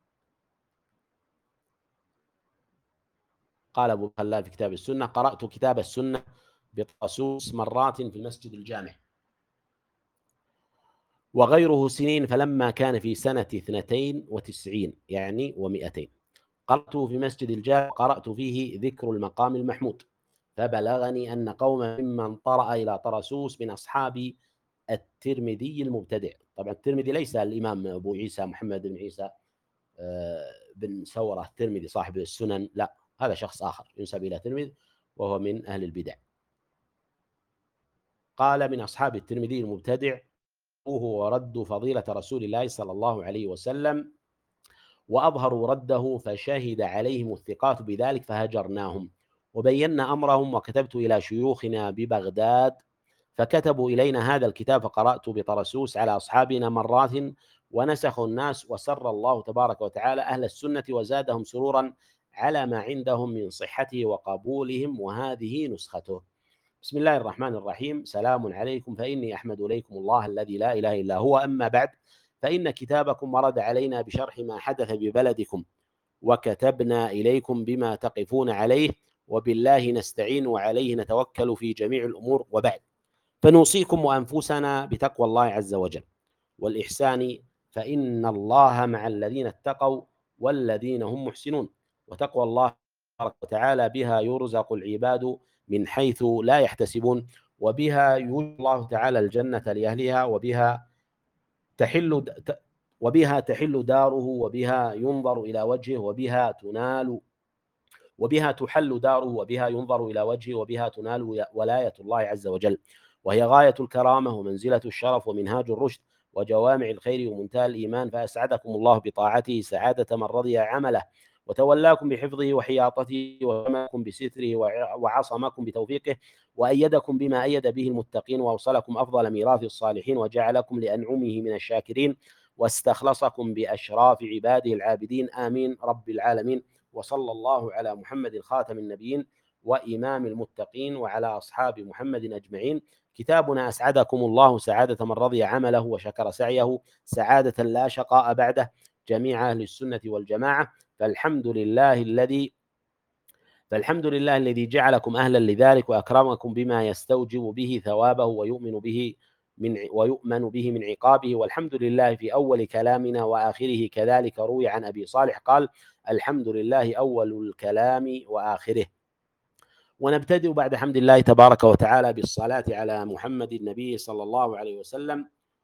قال أبو الخلال في كتاب السنة: قرأت كتاب السنة بطاسوس مرات في المسجد الجامع وغيره سنين، فلما كان في سنة اثنتين وتسعين يعني ومئتين قرأته في مسجد الجامع، قرأت فيه ذكر المقام المحمود، فبلغني أن قوما ممن طرأ إلى طرسوس من أصحاب الترمذي المبتدع. طبعا الترمذي ليس الإمام أبو عيسى محمد بن عيسى بن سورة الترمذي صاحب السنن، لا، هذا شخص آخر ينسب إلى الترمذي وهو من أهل البدع. قال من أصحاب الترمذي المبتدع هو رد فضيلة رسول الله صلى الله عليه وسلم، وأظهروا رده فشهد عليهم الثقات بذلك فهجرناهم، وبينا أمرهم، وكتبت إلى شيوخنا ببغداد فكتبوا إلينا هذا الكتاب، فقرأت بطرسوس على أصحابنا مرات ونسخوا الناس، وسر الله تبارك وتعالى أهل السنة وزادهم سرورا على ما عندهم من صحته وقبولهم، وهذه نسخته. بسم الله الرحمن الرحيم. سلام عليكم، فإني أحمد إليكم الله الذي لا إله إلا هو، أما بعد، فإن كتابكم ورد علينا بشرح ما حدث ببلدكم، وكتبنا إليكم بما تقفون عليه، وبالله نستعين وعليه نتوكل في جميع الأمور، وبعد، فنوصيكم وأنفسنا بتقوى الله عز وجل والإحسان، فإن الله مع الذين اتقوا والذين هم محسنون، وتقوى الله تبارك وتعالى بها يرزق العباد من حيث لا يحتسبون، وبها يوجد الله تعالى الجنة لأهلها، وبها تحل وبها تحل داره، وبها ينظر إلى وجهه، وبها تنال وبها تحل داره، وبها ينظر إلى وجهه، وبها تنال ولاية الله عز وجل، وهي غاية الكرامة ومنزلة الشرف ومنهاج الرشد وجوامع الخير ومنتهى الإيمان، فأسعدكم الله بطاعته سعادة من رضي عمله، وتولاكم بحفظه وحياطته، وحماكم بستره، وعصمكم بتوفيقه، وأيدكم بما أيد به المتقين، وأوصلكم أفضل ميراث الصالحين، وجعلكم لأنعمه من الشاكرين، واستخلصكم بأشراف عباده العابدين، آمين رب العالمين. وصلى الله على محمد خاتم النبيين وإمام المتقين وعلى أصحاب محمد أجمعين. كتابنا أسعدكم الله سعادة من رضي عمله وشكر سعيه، سعادة لا شقاء بعده، جميع أهل السنة والجماعة، فالحمد لله الذي فالحمد لله الذي جعلكم أهلا لذلك، وأكرمكم بما يستوجب به ثوابه ويؤمن به من ويؤمن به من عقابه، والحمد لله في أول كلامنا وآخره، كذلك روي عن أبي صالح قال: الحمد لله أول الكلام وآخره. ونبتدئ بعد حمد الله تبارك وتعالى بالصلاة على محمد النبي صلى الله عليه وسلم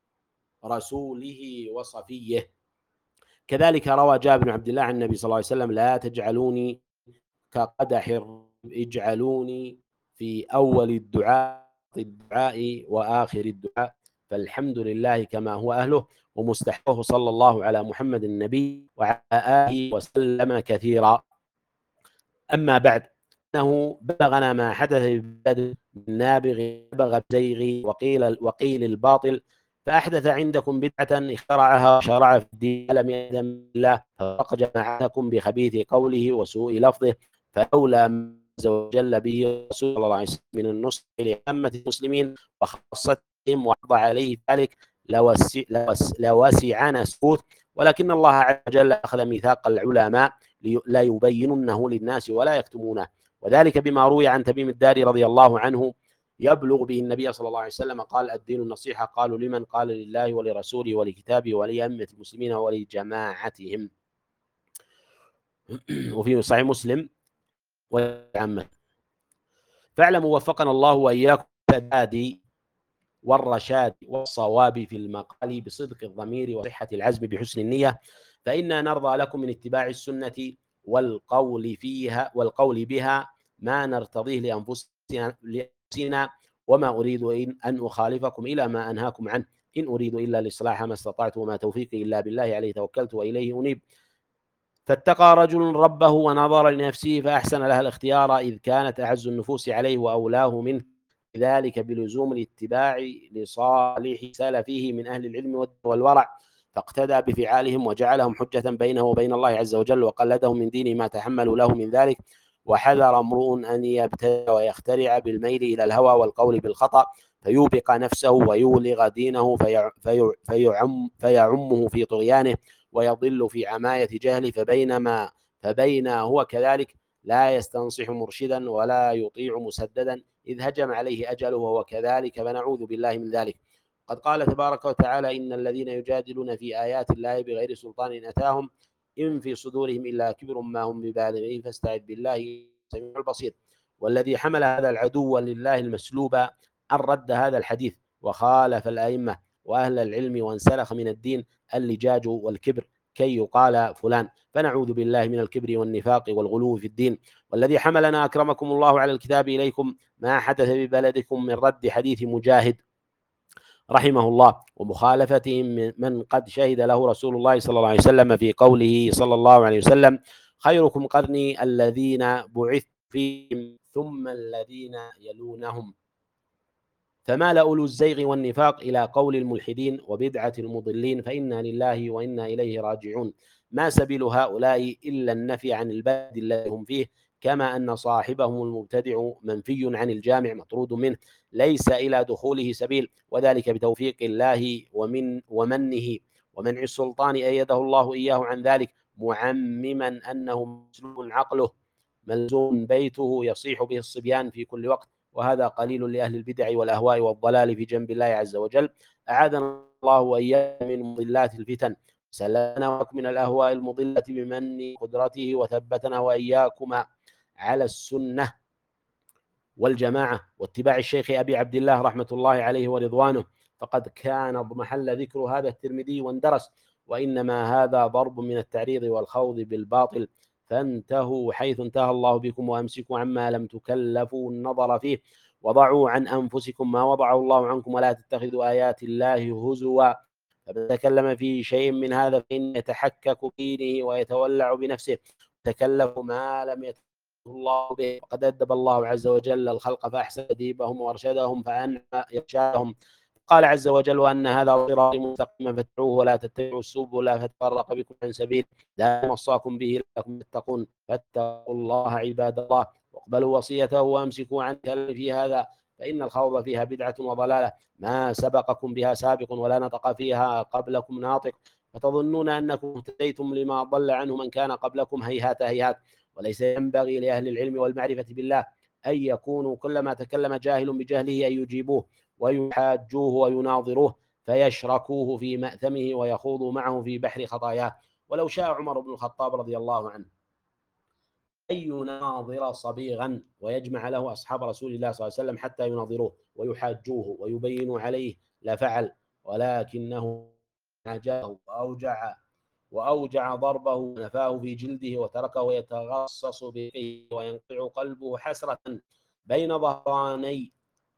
رسوله وصفيه. كذلك روى جابر بن عبد الله عن النبي صلى الله عليه وسلم: لا تجعلوني كقدح، اجعلوني في أول الدعاء الدعاء وآخر الدعاء، فالحمد لله كما هو أهله، ومستحقه صلى الله على محمد النبي وعلى آله وسلم كثيرا. أما بعد، أنه بلغنا ما حدث ببدر من نابغ بغى زيغ وقيل وقيل الباطل، فأحدث عندكم بدعة اخترعها وشرع في الدين لم يأذن الله، ففرق جماعتكم بخبيث قوله وسوء لفظه، فأولى ما عز وجل به رسول الله عليه وسلم من النصح لعامة المسلمين وخاصتهم، وحض عليه ذلك لوسعنا سكوت، ولكن الله عز وجل أخذ ميثاق العلماء لا يبيننه للناس ولا يكتمونه، وذلك بما روي عن تميم الداري رضي الله عنه يبلغ به النبي صلى الله عليه وسلم. قال: الدين النصيحة. قالوا: لمن؟ قال: لله ولرسوله ولكتابه ولأئمة المسلمين ولجماعتهم. وفي صحيح مسلم: والعامة. فاعلموا وفقنا الله وإياكم السداد والرشاد والصواب في المقال بصدق الضمير وصحة العزم بحسن النية، فإنا نرضى لكم من اتباع السنة والقول فيها والقول بها ما نرتضيه لأنفسنا، وما أريد أن أخالفكم إلى ما أنهاكم عنه، إن أريد إلا الإصلاح ما استطعت، وما توفيقي إلا بالله، عليه توكلت وإليه أنيب. فاتقى رجل ربه ونظر لنفسه فأحسن لها الاختيار، إذ كانت أعز النفوس عليه وأولاه منه، ذلك بلزوم الاتباع لصالح سلفه من أهل العلم والورع، فاقتدى بفعالهم وجعلهم حجة بينه وبين الله عز وجل، وقلدهم من دينه ما تحملوا له من ذلك. وحذر امرؤ أن يبتدع ويخترع بالميل إلى الهوى والقول بالخطأ فيوبق نفسه ويولغ دينه في في فيعم فيعمه في طغيانه ويضل في عماية جهله، فبينما فبين هو كذلك لا يستنصح مرشدا ولا يطيع مسددا، إذ هجم عليه أجله وهو كذلك، فنعوذ بالله من ذلك. قد قال تبارك وتعالى: إن الذين يجادلون في آيات الله بغير سلطان أتاهم إن في صدورهم إلا كبر ما هم ببالغيه فاستعذ بالله السميع البصير. والذي حمل هذا العدو لله المسلوب أن رد هذا الحديث وخالف الأئمة وأهل العلم وانسلخ من الدين اللجاج والكبر كي يقال فلان، فنعوذ بالله من الكبر والنفاق والغلو في الدين. والذي حملنا أكرمكم الله على الكتاب إليكم ما حدث ببلدكم من رد حديث مجاهد رحمه الله ومخالفتهم من قد شهد له رسول الله صلى الله عليه وسلم في قوله صلى الله عليه وسلم: خيركم قرني الذين بعثت فيهم ثم الذين يلونهم. فمال أولو الزيغ والنفاق إلى قول الملحدين وبدعة المضلين، فإنا لله وإنا إليه راجعون. ما سبيل هؤلاء إلا النفي عن البلد الذي هم فيه، كما أن صاحبهم المبتدع منفي عن الجامع مطرود منه، ليس إلى دخوله سبيل، وذلك بتوفيق الله ومن ومنه ومنع السلطان أيده الله إياه عن ذلك، معمما أنه مسلوب عقله ملزوم بيته يصيح به الصبيان في كل وقت، وهذا قليل لأهل البدع والأهواء والضلال في جنب الله عز وجل. أعاذنا الله وإياكم من مضلات الفتن، سلمنا من الأهواء المضلة بمن قدرته، وثبتنا وإياكما على السنة والجماعة واتباع الشيخ أبي عبد الله رحمة الله عليه ورضوانه، فقد كان محل ذكر هذا الترمذي واندرس، وإنما هذا ضرب من التعريض والخوض بالباطل، فانتهوا حيث انتهى الله بكم، وأمسكوا عما لم تكلفوا النظر فيه، وضعوا عن أنفسكم ما وضعه الله عنكم، ولا تتخذوا آيات الله هزوا، فمن تكلم في شيء من هذا فإن يتحكك دينه ويتولع بنفسه، تكلف ما لم يتكلف الله به، وقد أدب الله عز وجل الخلق فأحسن تديبهم وأرشدهم فأنعم إرشادهم. قال عز وجل: وأن هذا صراطي مستقيما فاتبعوه ولا تتبعوا السبل فتفرق بكم عن سبيل ذلكم وصاكم به لعلكم تتقون، فاتقوا الله عباد الله، واقبلوا وصيته وامسكوا عن الكلام في هذا، فإن الخوض فيها بدعة وضلالة ما سبقكم بها سابق ولا نطق فيها قبلكم ناطق، فتظنون أنكم اهتديتم لما ضل عنه من كان قبلكم، هيهات هيهات. وليس ينبغي لأهل العلم والمعرفة بالله أن يكونوا كلما تكلم جاهل بجهله أن يجيبوه ويحاجوه ويناظروه فيشركوه في مأثمه ويخوضوا معه في بحر خطاياه. ولو شاء عمر بن الخطاب رضي الله عنه أن يناظر صبيغا ويجمع له أصحاب رسول الله صلى الله عليه وسلم حتى يناظروه ويحاجوه ويبينوا عليه لفعل، ولكنه ناجاه وأوجع وأوجع ضربه ونفاه في جلده وتركه يتغصص به وينقع قلبه حسرة بين ظهراني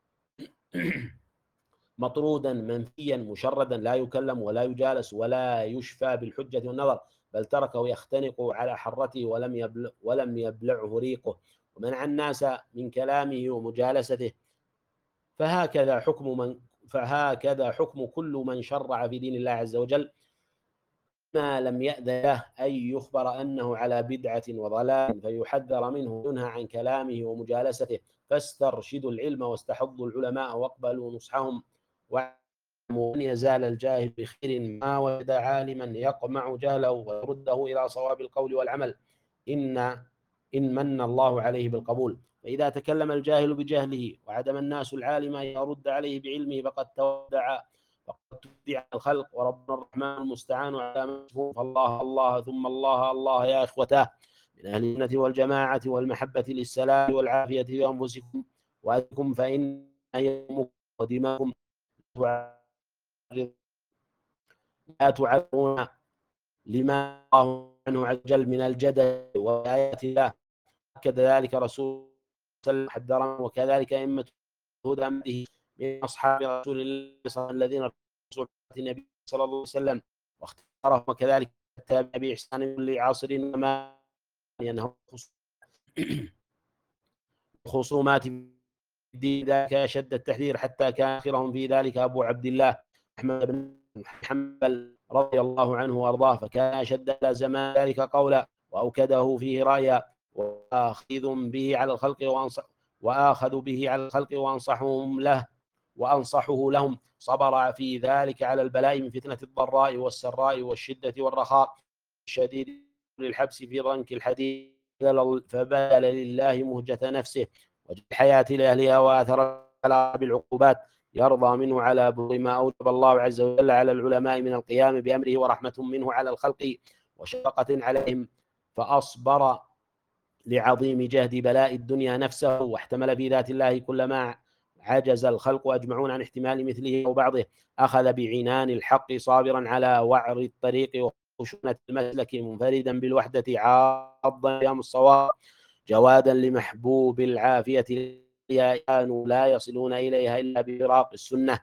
مطرودا منفيا مشردا لا يكلم ولا يجالس ولا يشفى بالحجة والنظر، بل تركه يختنق على حرته ولم يبلع ولم يبلعه ريقه، ومنع الناس من كلامه ومجالسته. فهكذا حكم من فهكذا حكم كل من شرع في دين الله عز وجل ما لم يأذن له أن يخبر أنه على بدعة وضلال فيحذر منه وينهى عن كلامه ومجالسته. فاسترشدوا العلم واستحضوا العلماء واقبلوا نصحهم، واعلموا أن يزال الجاهل بخير ما وجد عالما يقمع جهله ويرده إلى صواب القول والعمل إن إن من الله عليه بالقبول. فإذا تكلم الجاهل بجهله وعدم الناس العالم أن يرد عليه بعلمه فقد تودع فقد تودع الخلق، وربنا الرحمن المستعان على ما. فالله الله ثم الله الله يا إخوته من أهل السنة والجماعة والمحبة للسلام والعافية في أنفسكم وأهلكم، فإن يومكم ودماءكم لا تعرضون لما الله عنه عجل من الجدل وآيات الله. أكد ذلك رسول الله حذرنا، وكذلك أئمة الهدى من أصحاب رسول الله صلى الله عليه وسلم الذين رسول النبي صلى الله عليه وسلم واختارهم، وكذلك التابع بإحسان لعصر ما ينهى خصومات الدين ذاك أشد التحذير، حتى كان آخرهم في ذلك أبو عبد الله أحمد بن حنبل رضي الله عنه وأرضاه، فكان أشد زمان ذلك قولا وأوكده فيه رأيا، وآخذ به على الخلق وأنصح وآخذ به على الخلق وأنصحهم له وأنصحه لهم. صبر في ذلك على البلاء من فتنة الضراء والسراء والشدة والرخاء الشديد للحبس في ضنك الحديد، فبذل لله مهجة نفسه والحياة لأهلها وآثر على بالعقوبات، يرضى منه على بغض ما أوجب الله عز وجل على العلماء من القيام بأمره، ورحمة منه على الخلق وشفقة عليهم، فأصبر لعظيم جهد بلاء الدنيا نفسه، واحتمل في ذات الله كل ما عجز الخلق أجمعون عن احتمال مثله أو بعضه. أخذ بعنان الحق صابرا على وعر الطريق وخشونة المسلك، منفردا بالوحدة عاضا قيام الصواب، جوادا لمحبوب العافية كانوا لا يصلون إليها إلا بفراق السنة،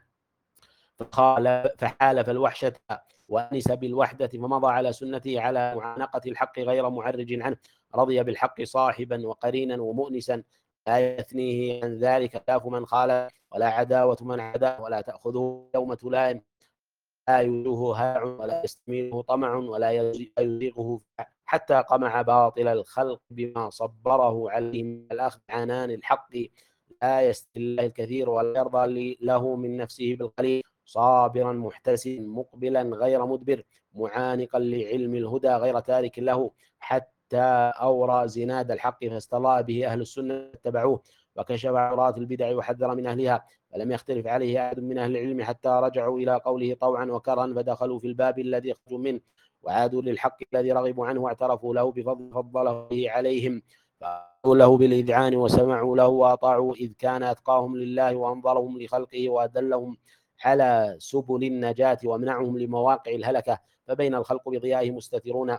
فحالف الوحشة وأنس بالوحدة، فمضى على سنته على معانقة الحق غير معرج عنه، رضي بالحق صاحبا وقرينا ومؤنسا، لا يثنيه عن ذلك خلاف من خالف، ولا عداوة من عداه، ولا تأخذه يومة لائم، لا يجوه هاع ولا يستميله طمع ولا يزيغه حتى قمع باطل الخلق بما صبره عليه من الأخذ عنان الحق، لا يستل الكثير ولا يرضى له من نفسه بالقليل، صابرا محتسبا مقبلا غير مدبر، معانقا لعلم الهدى غير تارك له، حتى أورى زناد الحق فاستضاء به أهل السنة اتبعوه، وكشف عورات البدع وحذر من أهلها، فلم يختلف عليه أحد من أهل العلم حتى رجعوا إلى قوله طوعا وكرها، فدخلوا في الباب الذي خرجوا منه وعادوا للحق الذي رغبوا عنه، واعترفوا له بفضل فضله عليهم، فقالوا له بالإذعان وسمعوا له وأطاعوا، إذ كان أتقاهم لله وأنظرهم لخلقه وأدلهم على سبل النجاة ومنعهم لمواقع الهلكة، فبين الخلق بضيائه مستترون،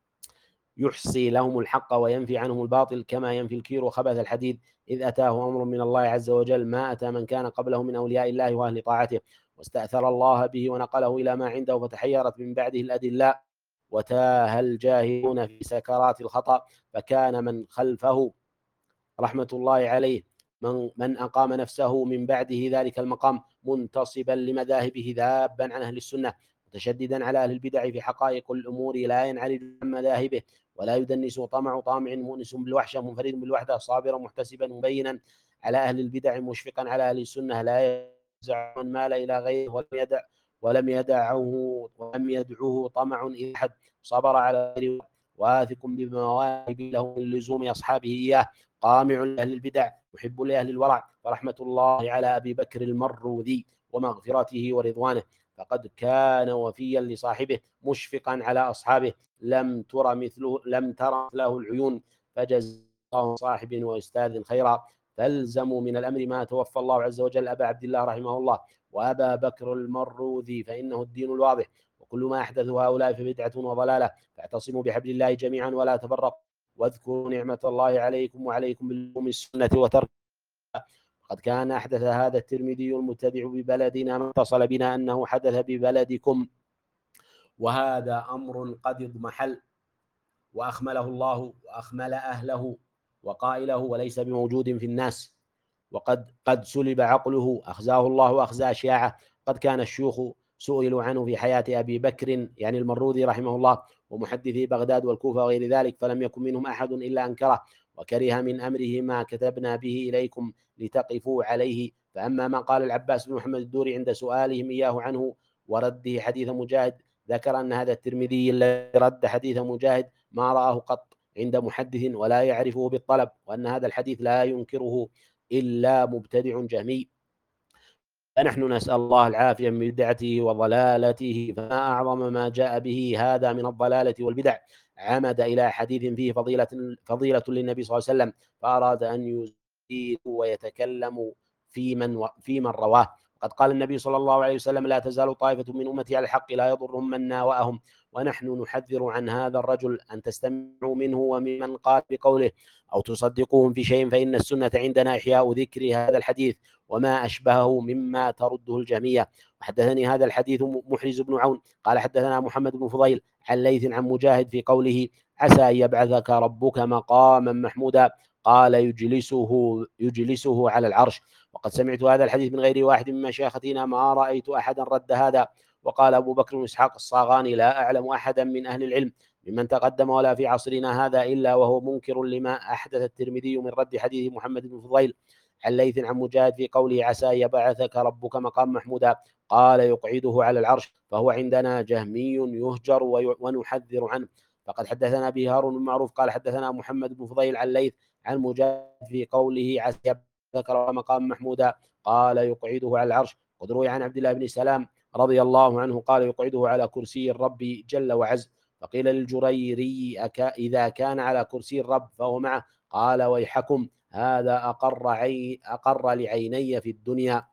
يحصي لهم الحق وينفي عنهم الباطل كما ينفي الكير وخبث الحديد، إذ أتاه أمر من الله عز وجل ما أتى من كان قبله من أولياء الله وأهل طاعته، واستأثر الله به ونقله إلى ما عنده، فتحيرت من بعده الأدلاء وتاه الجاهلون في سكرات الخطأ، فكان من خلفه رحمة الله عليه من, من أقام نفسه من بعده ذلك المقام منتصبا لمذاهبه ذابا عن أهل السنة، متشددا على أهل البدع في حقائق الأمور، لا ينعرج عن مذاهبه ولا يدنس طمع طامع، مؤنس بالوحشة منفرد بالوحدة، صابرا محتسبا مبينا على أهل البدع مشفقا على أهل السنة، لا يزع من مال إلى غيره ولم يدع ولم يدعه ولم يدعوه طمع إلى أحد، صبر على غيره واثق بمواهب له من لزوم أصحابه إياه، قامع لأهل البدع محب لأهل الورع، ورحمة الله على أبي بكر المروذي ومغفرته ورضوانه، فقد كان وفيا لصاحبه مشفقا على أصحابه، لم ترى مثله لم ترى له العيون، فجزاه صاحب وأستاذ خيرا، فالزموا من الأمر ما توفى الله عز وجل أبا عبد الله رحمه الله وأبا بكر المروذي، فإنه الدين الواضح، وكل ما أحدثه هؤلاء فبدعة وضلالة، فاعتصموا بحبل الله جميعا ولا تفرقوا، واذكروا نعمة الله عليكم وعليكم بلزوم السنة وترك. قد كان أحدث هذا الترمذي المتبع ببلدنا ما اتصل بنا أنه حدث ببلدكم، وهذا أمر قد اضمحل وأخمله الله وأخمل أهله وقائله وليس بموجود في الناس، وقد قد سلب عقله أخزاه الله وأخزى أشياعه. قد كان الشيوخ سئلوا عنه في حياة أبي بكر يعني المروذي رحمه الله ومحدثي بغداد والكوفة وغير ذلك، فلم يكن منهم أحد إلا أنكره وكره من أمره ما كتبنا به إليكم لتقفوا عليه. فأما ما قال العباس بن محمد الدوري عند سؤالهم إياه عنه ورده حديث مجاهد، ذكر أن هذا الترمذي الذي رد حديث مجاهد ما رآه قط، عند محدث ولا يعرفه بالطلب، وأن هذا الحديث لا ينكره إلا مبتدع جهمي. فنحن نسأل الله العافية من بدعته وضلالته، فما أعظم ما جاء به هذا من الضلالة والبدع. عمد إلى حديث فيه فضيلة, فضيلة للنبي صلى الله عليه وسلم، فأراد أن يزيد ويتكلم في من, في من رواه. قد قال النبي صلى الله عليه وسلم: لا تزال طائفة من أمتي على الحق لا يضرهم من ناوأهم. ونحن نحذر عن هذا الرجل أن تستمعوا منه وممن قال بقوله أو تصدقوهم في شيء، فإن السنة عندنا إحياء ذكر هذا الحديث وما أشبهه مما ترده الجهمية. وحدثني هذا الحديث محرز بن عون قال حدثنا محمد بن فضيل عن ليث عن مجاهد في قوله: عسى أن يبعثك ربك مقاما محمودا، قال يجلسه, يجلسه على العرش. وقد سمعت هذا الحديث من غير واحد من مشايختنا، ما رأيت أحدا رد هذا. وقال أبو بكر إسحاق الصاغاني: لا أعلم أحدا من أهل العلم ممن تقدم ولا في عصرنا هذا إلا وهو منكر لما أحدث الترمذي من رد حديث محمد بن فضيل عن ليث عن مجاهد في قوله: عسى يبعثك ربك مقام محمودا، قال يقعده على العرش، فهو عندنا جهمي يهجر ونحذر عنه. فقد حدثنا به هارون بن معروف قال حدثنا محمد بن فضيل عن ليث عن مجاهد في قوله: عسى يبعثك ربك مقام محمودا، قال يقعده على العرش. قد روي عن عبد الله بن سلام رضي الله عنه قال يقعده على كرسي الرب جل وعز. فقيل للجريري: إذا كان على كرسي الرب فهو معه، قال ويحكم، هذا أقر, عي أقر لعيني في الدنيا.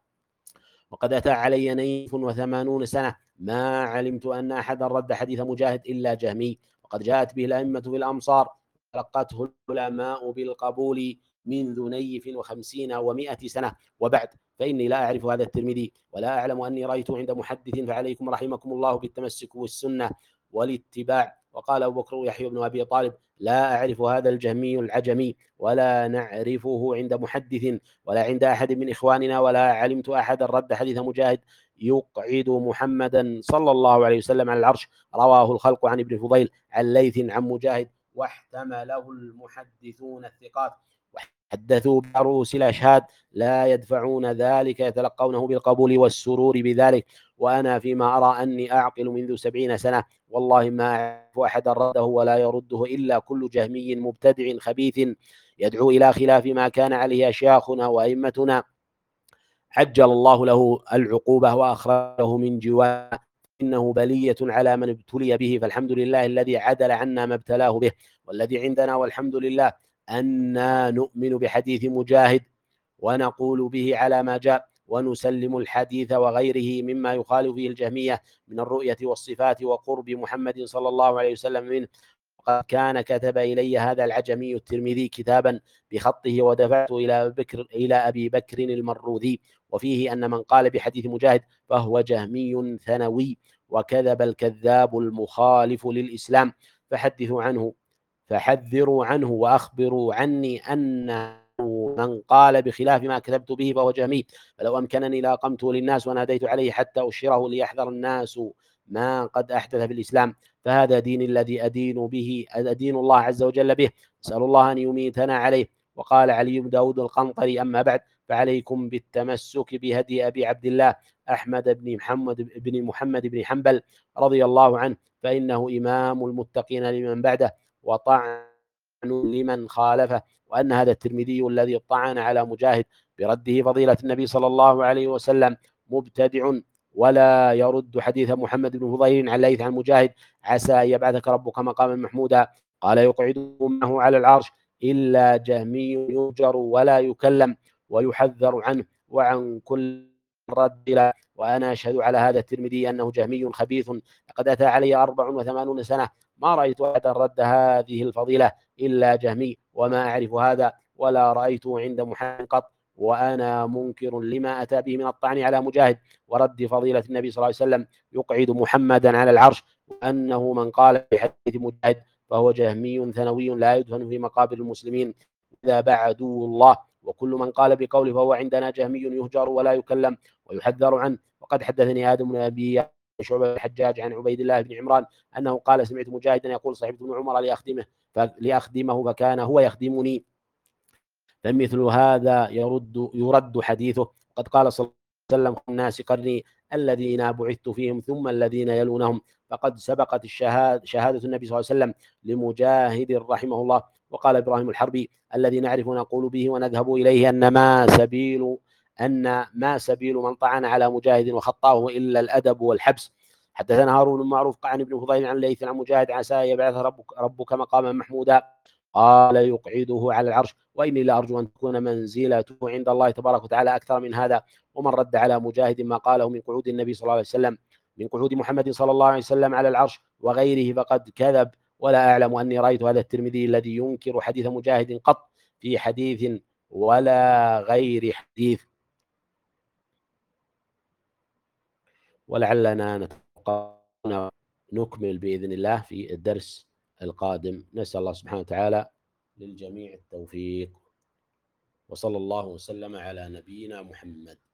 وقد أتى علي نيف وثمانون سنة ما علمت أن أحدا رد حديث مجاهد إلا جهمي، وقد جاءت به الأئمة في الأمصار تلقته العلماء بالقبول منذ نيف وخمسين ومائة سنة. وبعد، فإني لا أعرف هذا الترمذي ولا أعلم أني رأيته عند محدث، فعليكم رحمكم الله بالتمسك والسنة والاتباع. وقال أبو بكر يحيى بن أبي طالب: لا أعرف هذا الجهمي العجمي ولا نعرفه عند محدث ولا عند أحد من إخواننا، ولا علمت أحدا رد حديث مجاهد يقعد محمدا صلى الله عليه وسلم على العرش. رواه الخلق عن ابن فضيل عن ليث عن مجاهد، واحتمله المحدثون الثقات، وحدثوا برؤوس الأشهاد لا يدفعون ذلك، يتلقونه بالقبول والسرور بذلك. وأنا فيما أرى أني أعقل منذ سبعين سنة، والله ما أعرف أحدا رده ولا يرده إلا كل جهمي مبتدع خبيث يدعو إلى خلاف ما كان عليه أشياخنا وأئمتنا، عجل الله له العقوبة وأخرجه من جواه، إنه بلية على من ابتلي به. فالحمد لله الذي عدل عنا ما ابتلاه به. والذي عندنا والحمد لله أننا نؤمن بحديث مجاهد ونقول به على ما جاء، ونسلم الحديث وغيره مما يخالف فيه الجهمية من الرؤية والصفات وقرب محمد صلى الله عليه وسلم منه. وقد كان كتب إلي هذا العجمي الترمذي كتابا بخطه ودفعته إلى بكر إلى أبي بكر المروذي، وفيه أن من قال بحديث مجاهد فهو جهمي ثانوي وكذب الكذاب المخالف للإسلام، فحدثوا عنه فحذروا عنه وأخبروا عني أن من قال بخلاف ما كتبت به فهو جهمي. فلو أمكنني لأقمته للناس وناديت عليه حتى أشهره ليحذر الناس ما قد أحدث في الإسلام، فهذا دين الذي أدين به أدين الله عز وجل به، أسأل الله أن يميتنا عليه. وقال علي بن داود القنطري: أما بعد، فعليكم بالتمسك بهدي أبي عبد الله أحمد بن محمد بن محمد بن حنبل رضي الله عنه، فإنه إمام المتقين لمن بعده وطعن لمن خالفه. وأن هذا الترمذي الذي طعن على مجاهد برده فضيلة النبي صلى الله عليه وسلم مبتدع ولا يرد حديث محمد بن فضيل عن ليث عن مجاهد: عسى أن يبعثك ربك مقاما محمودا، قال يقعده معه على العرش، إلا جهمي يؤجر ولا يكلم ويحذر عنه وعن كل رد. وأنا أشهد على هذا الترمذي أنه جهمي خبيث. لقد أتى علي أربع وثمانون سنة ما رأيت أحدا رد هذه الفضيلة إلا جهمي، وما أعرف هذا ولا رأيته عند محمد قط، وأنا منكر لما أتى به من الطعن على مجاهد ورد فضيلة النبي صلى الله عليه وسلم يقعد محمدا على العرش، وأنه من قال بحديث مجاهد فهو جهمي ثانوي لا يدفن في مقابر المسلمين إذا بعدوا الله. وكل من قال بقوله فهو عندنا جهمي يهجر ولا يكلم ويحذر عنه. وقد حدثني آدم بن أبي شعبة الحجاج عن عبيد الله بن عمران أنه قال: سمعت مجاهدا يقول: صحبت ابن عمر لأخدمه لأخدمه فكان هو يخدمني، فمثل هذا يرد يرد حديثه. قد قال صلى الله عليه وسلم: الناس قرني الذين بعثت فيهم ثم الذين يلونهم. فقد سبقت الشهادة شهادة النبي صلى الله عليه وسلم لمجاهد رحمه الله. وقال إبراهيم الحربي الذي نعرف نقول به ونذهب إليه أن ما سبيل أن ما سبيل من طعن على مجاهد وخطاه إلا الأدب والحبس. حدثنا هارون بن معروف عن ابن فضيل عن ليث عن مجاهد عسى يبعث ربك, ربك مقاما محمودا قال يقعده على العرش وإني لأرجو أن تكون منزلته عند الله تبارك وتعالى أكثر من هذا. ومن رد على مجاهد ما قاله من قعود النبي صلى الله عليه وسلم من قعود محمد صلى الله عليه وسلم على العرش وغيره فقد كذب. ولا أعلم أني رأيت هذا الترمذي الذي ينكر حديث مجاهد قط في حديث ولا غير حديث. ولعلنا نتوقع نكمل بإذن الله في الدرس القادم. نسأل الله سبحانه وتعالى للجميع التوفيق، وصلى الله وسلم على نبينا محمد.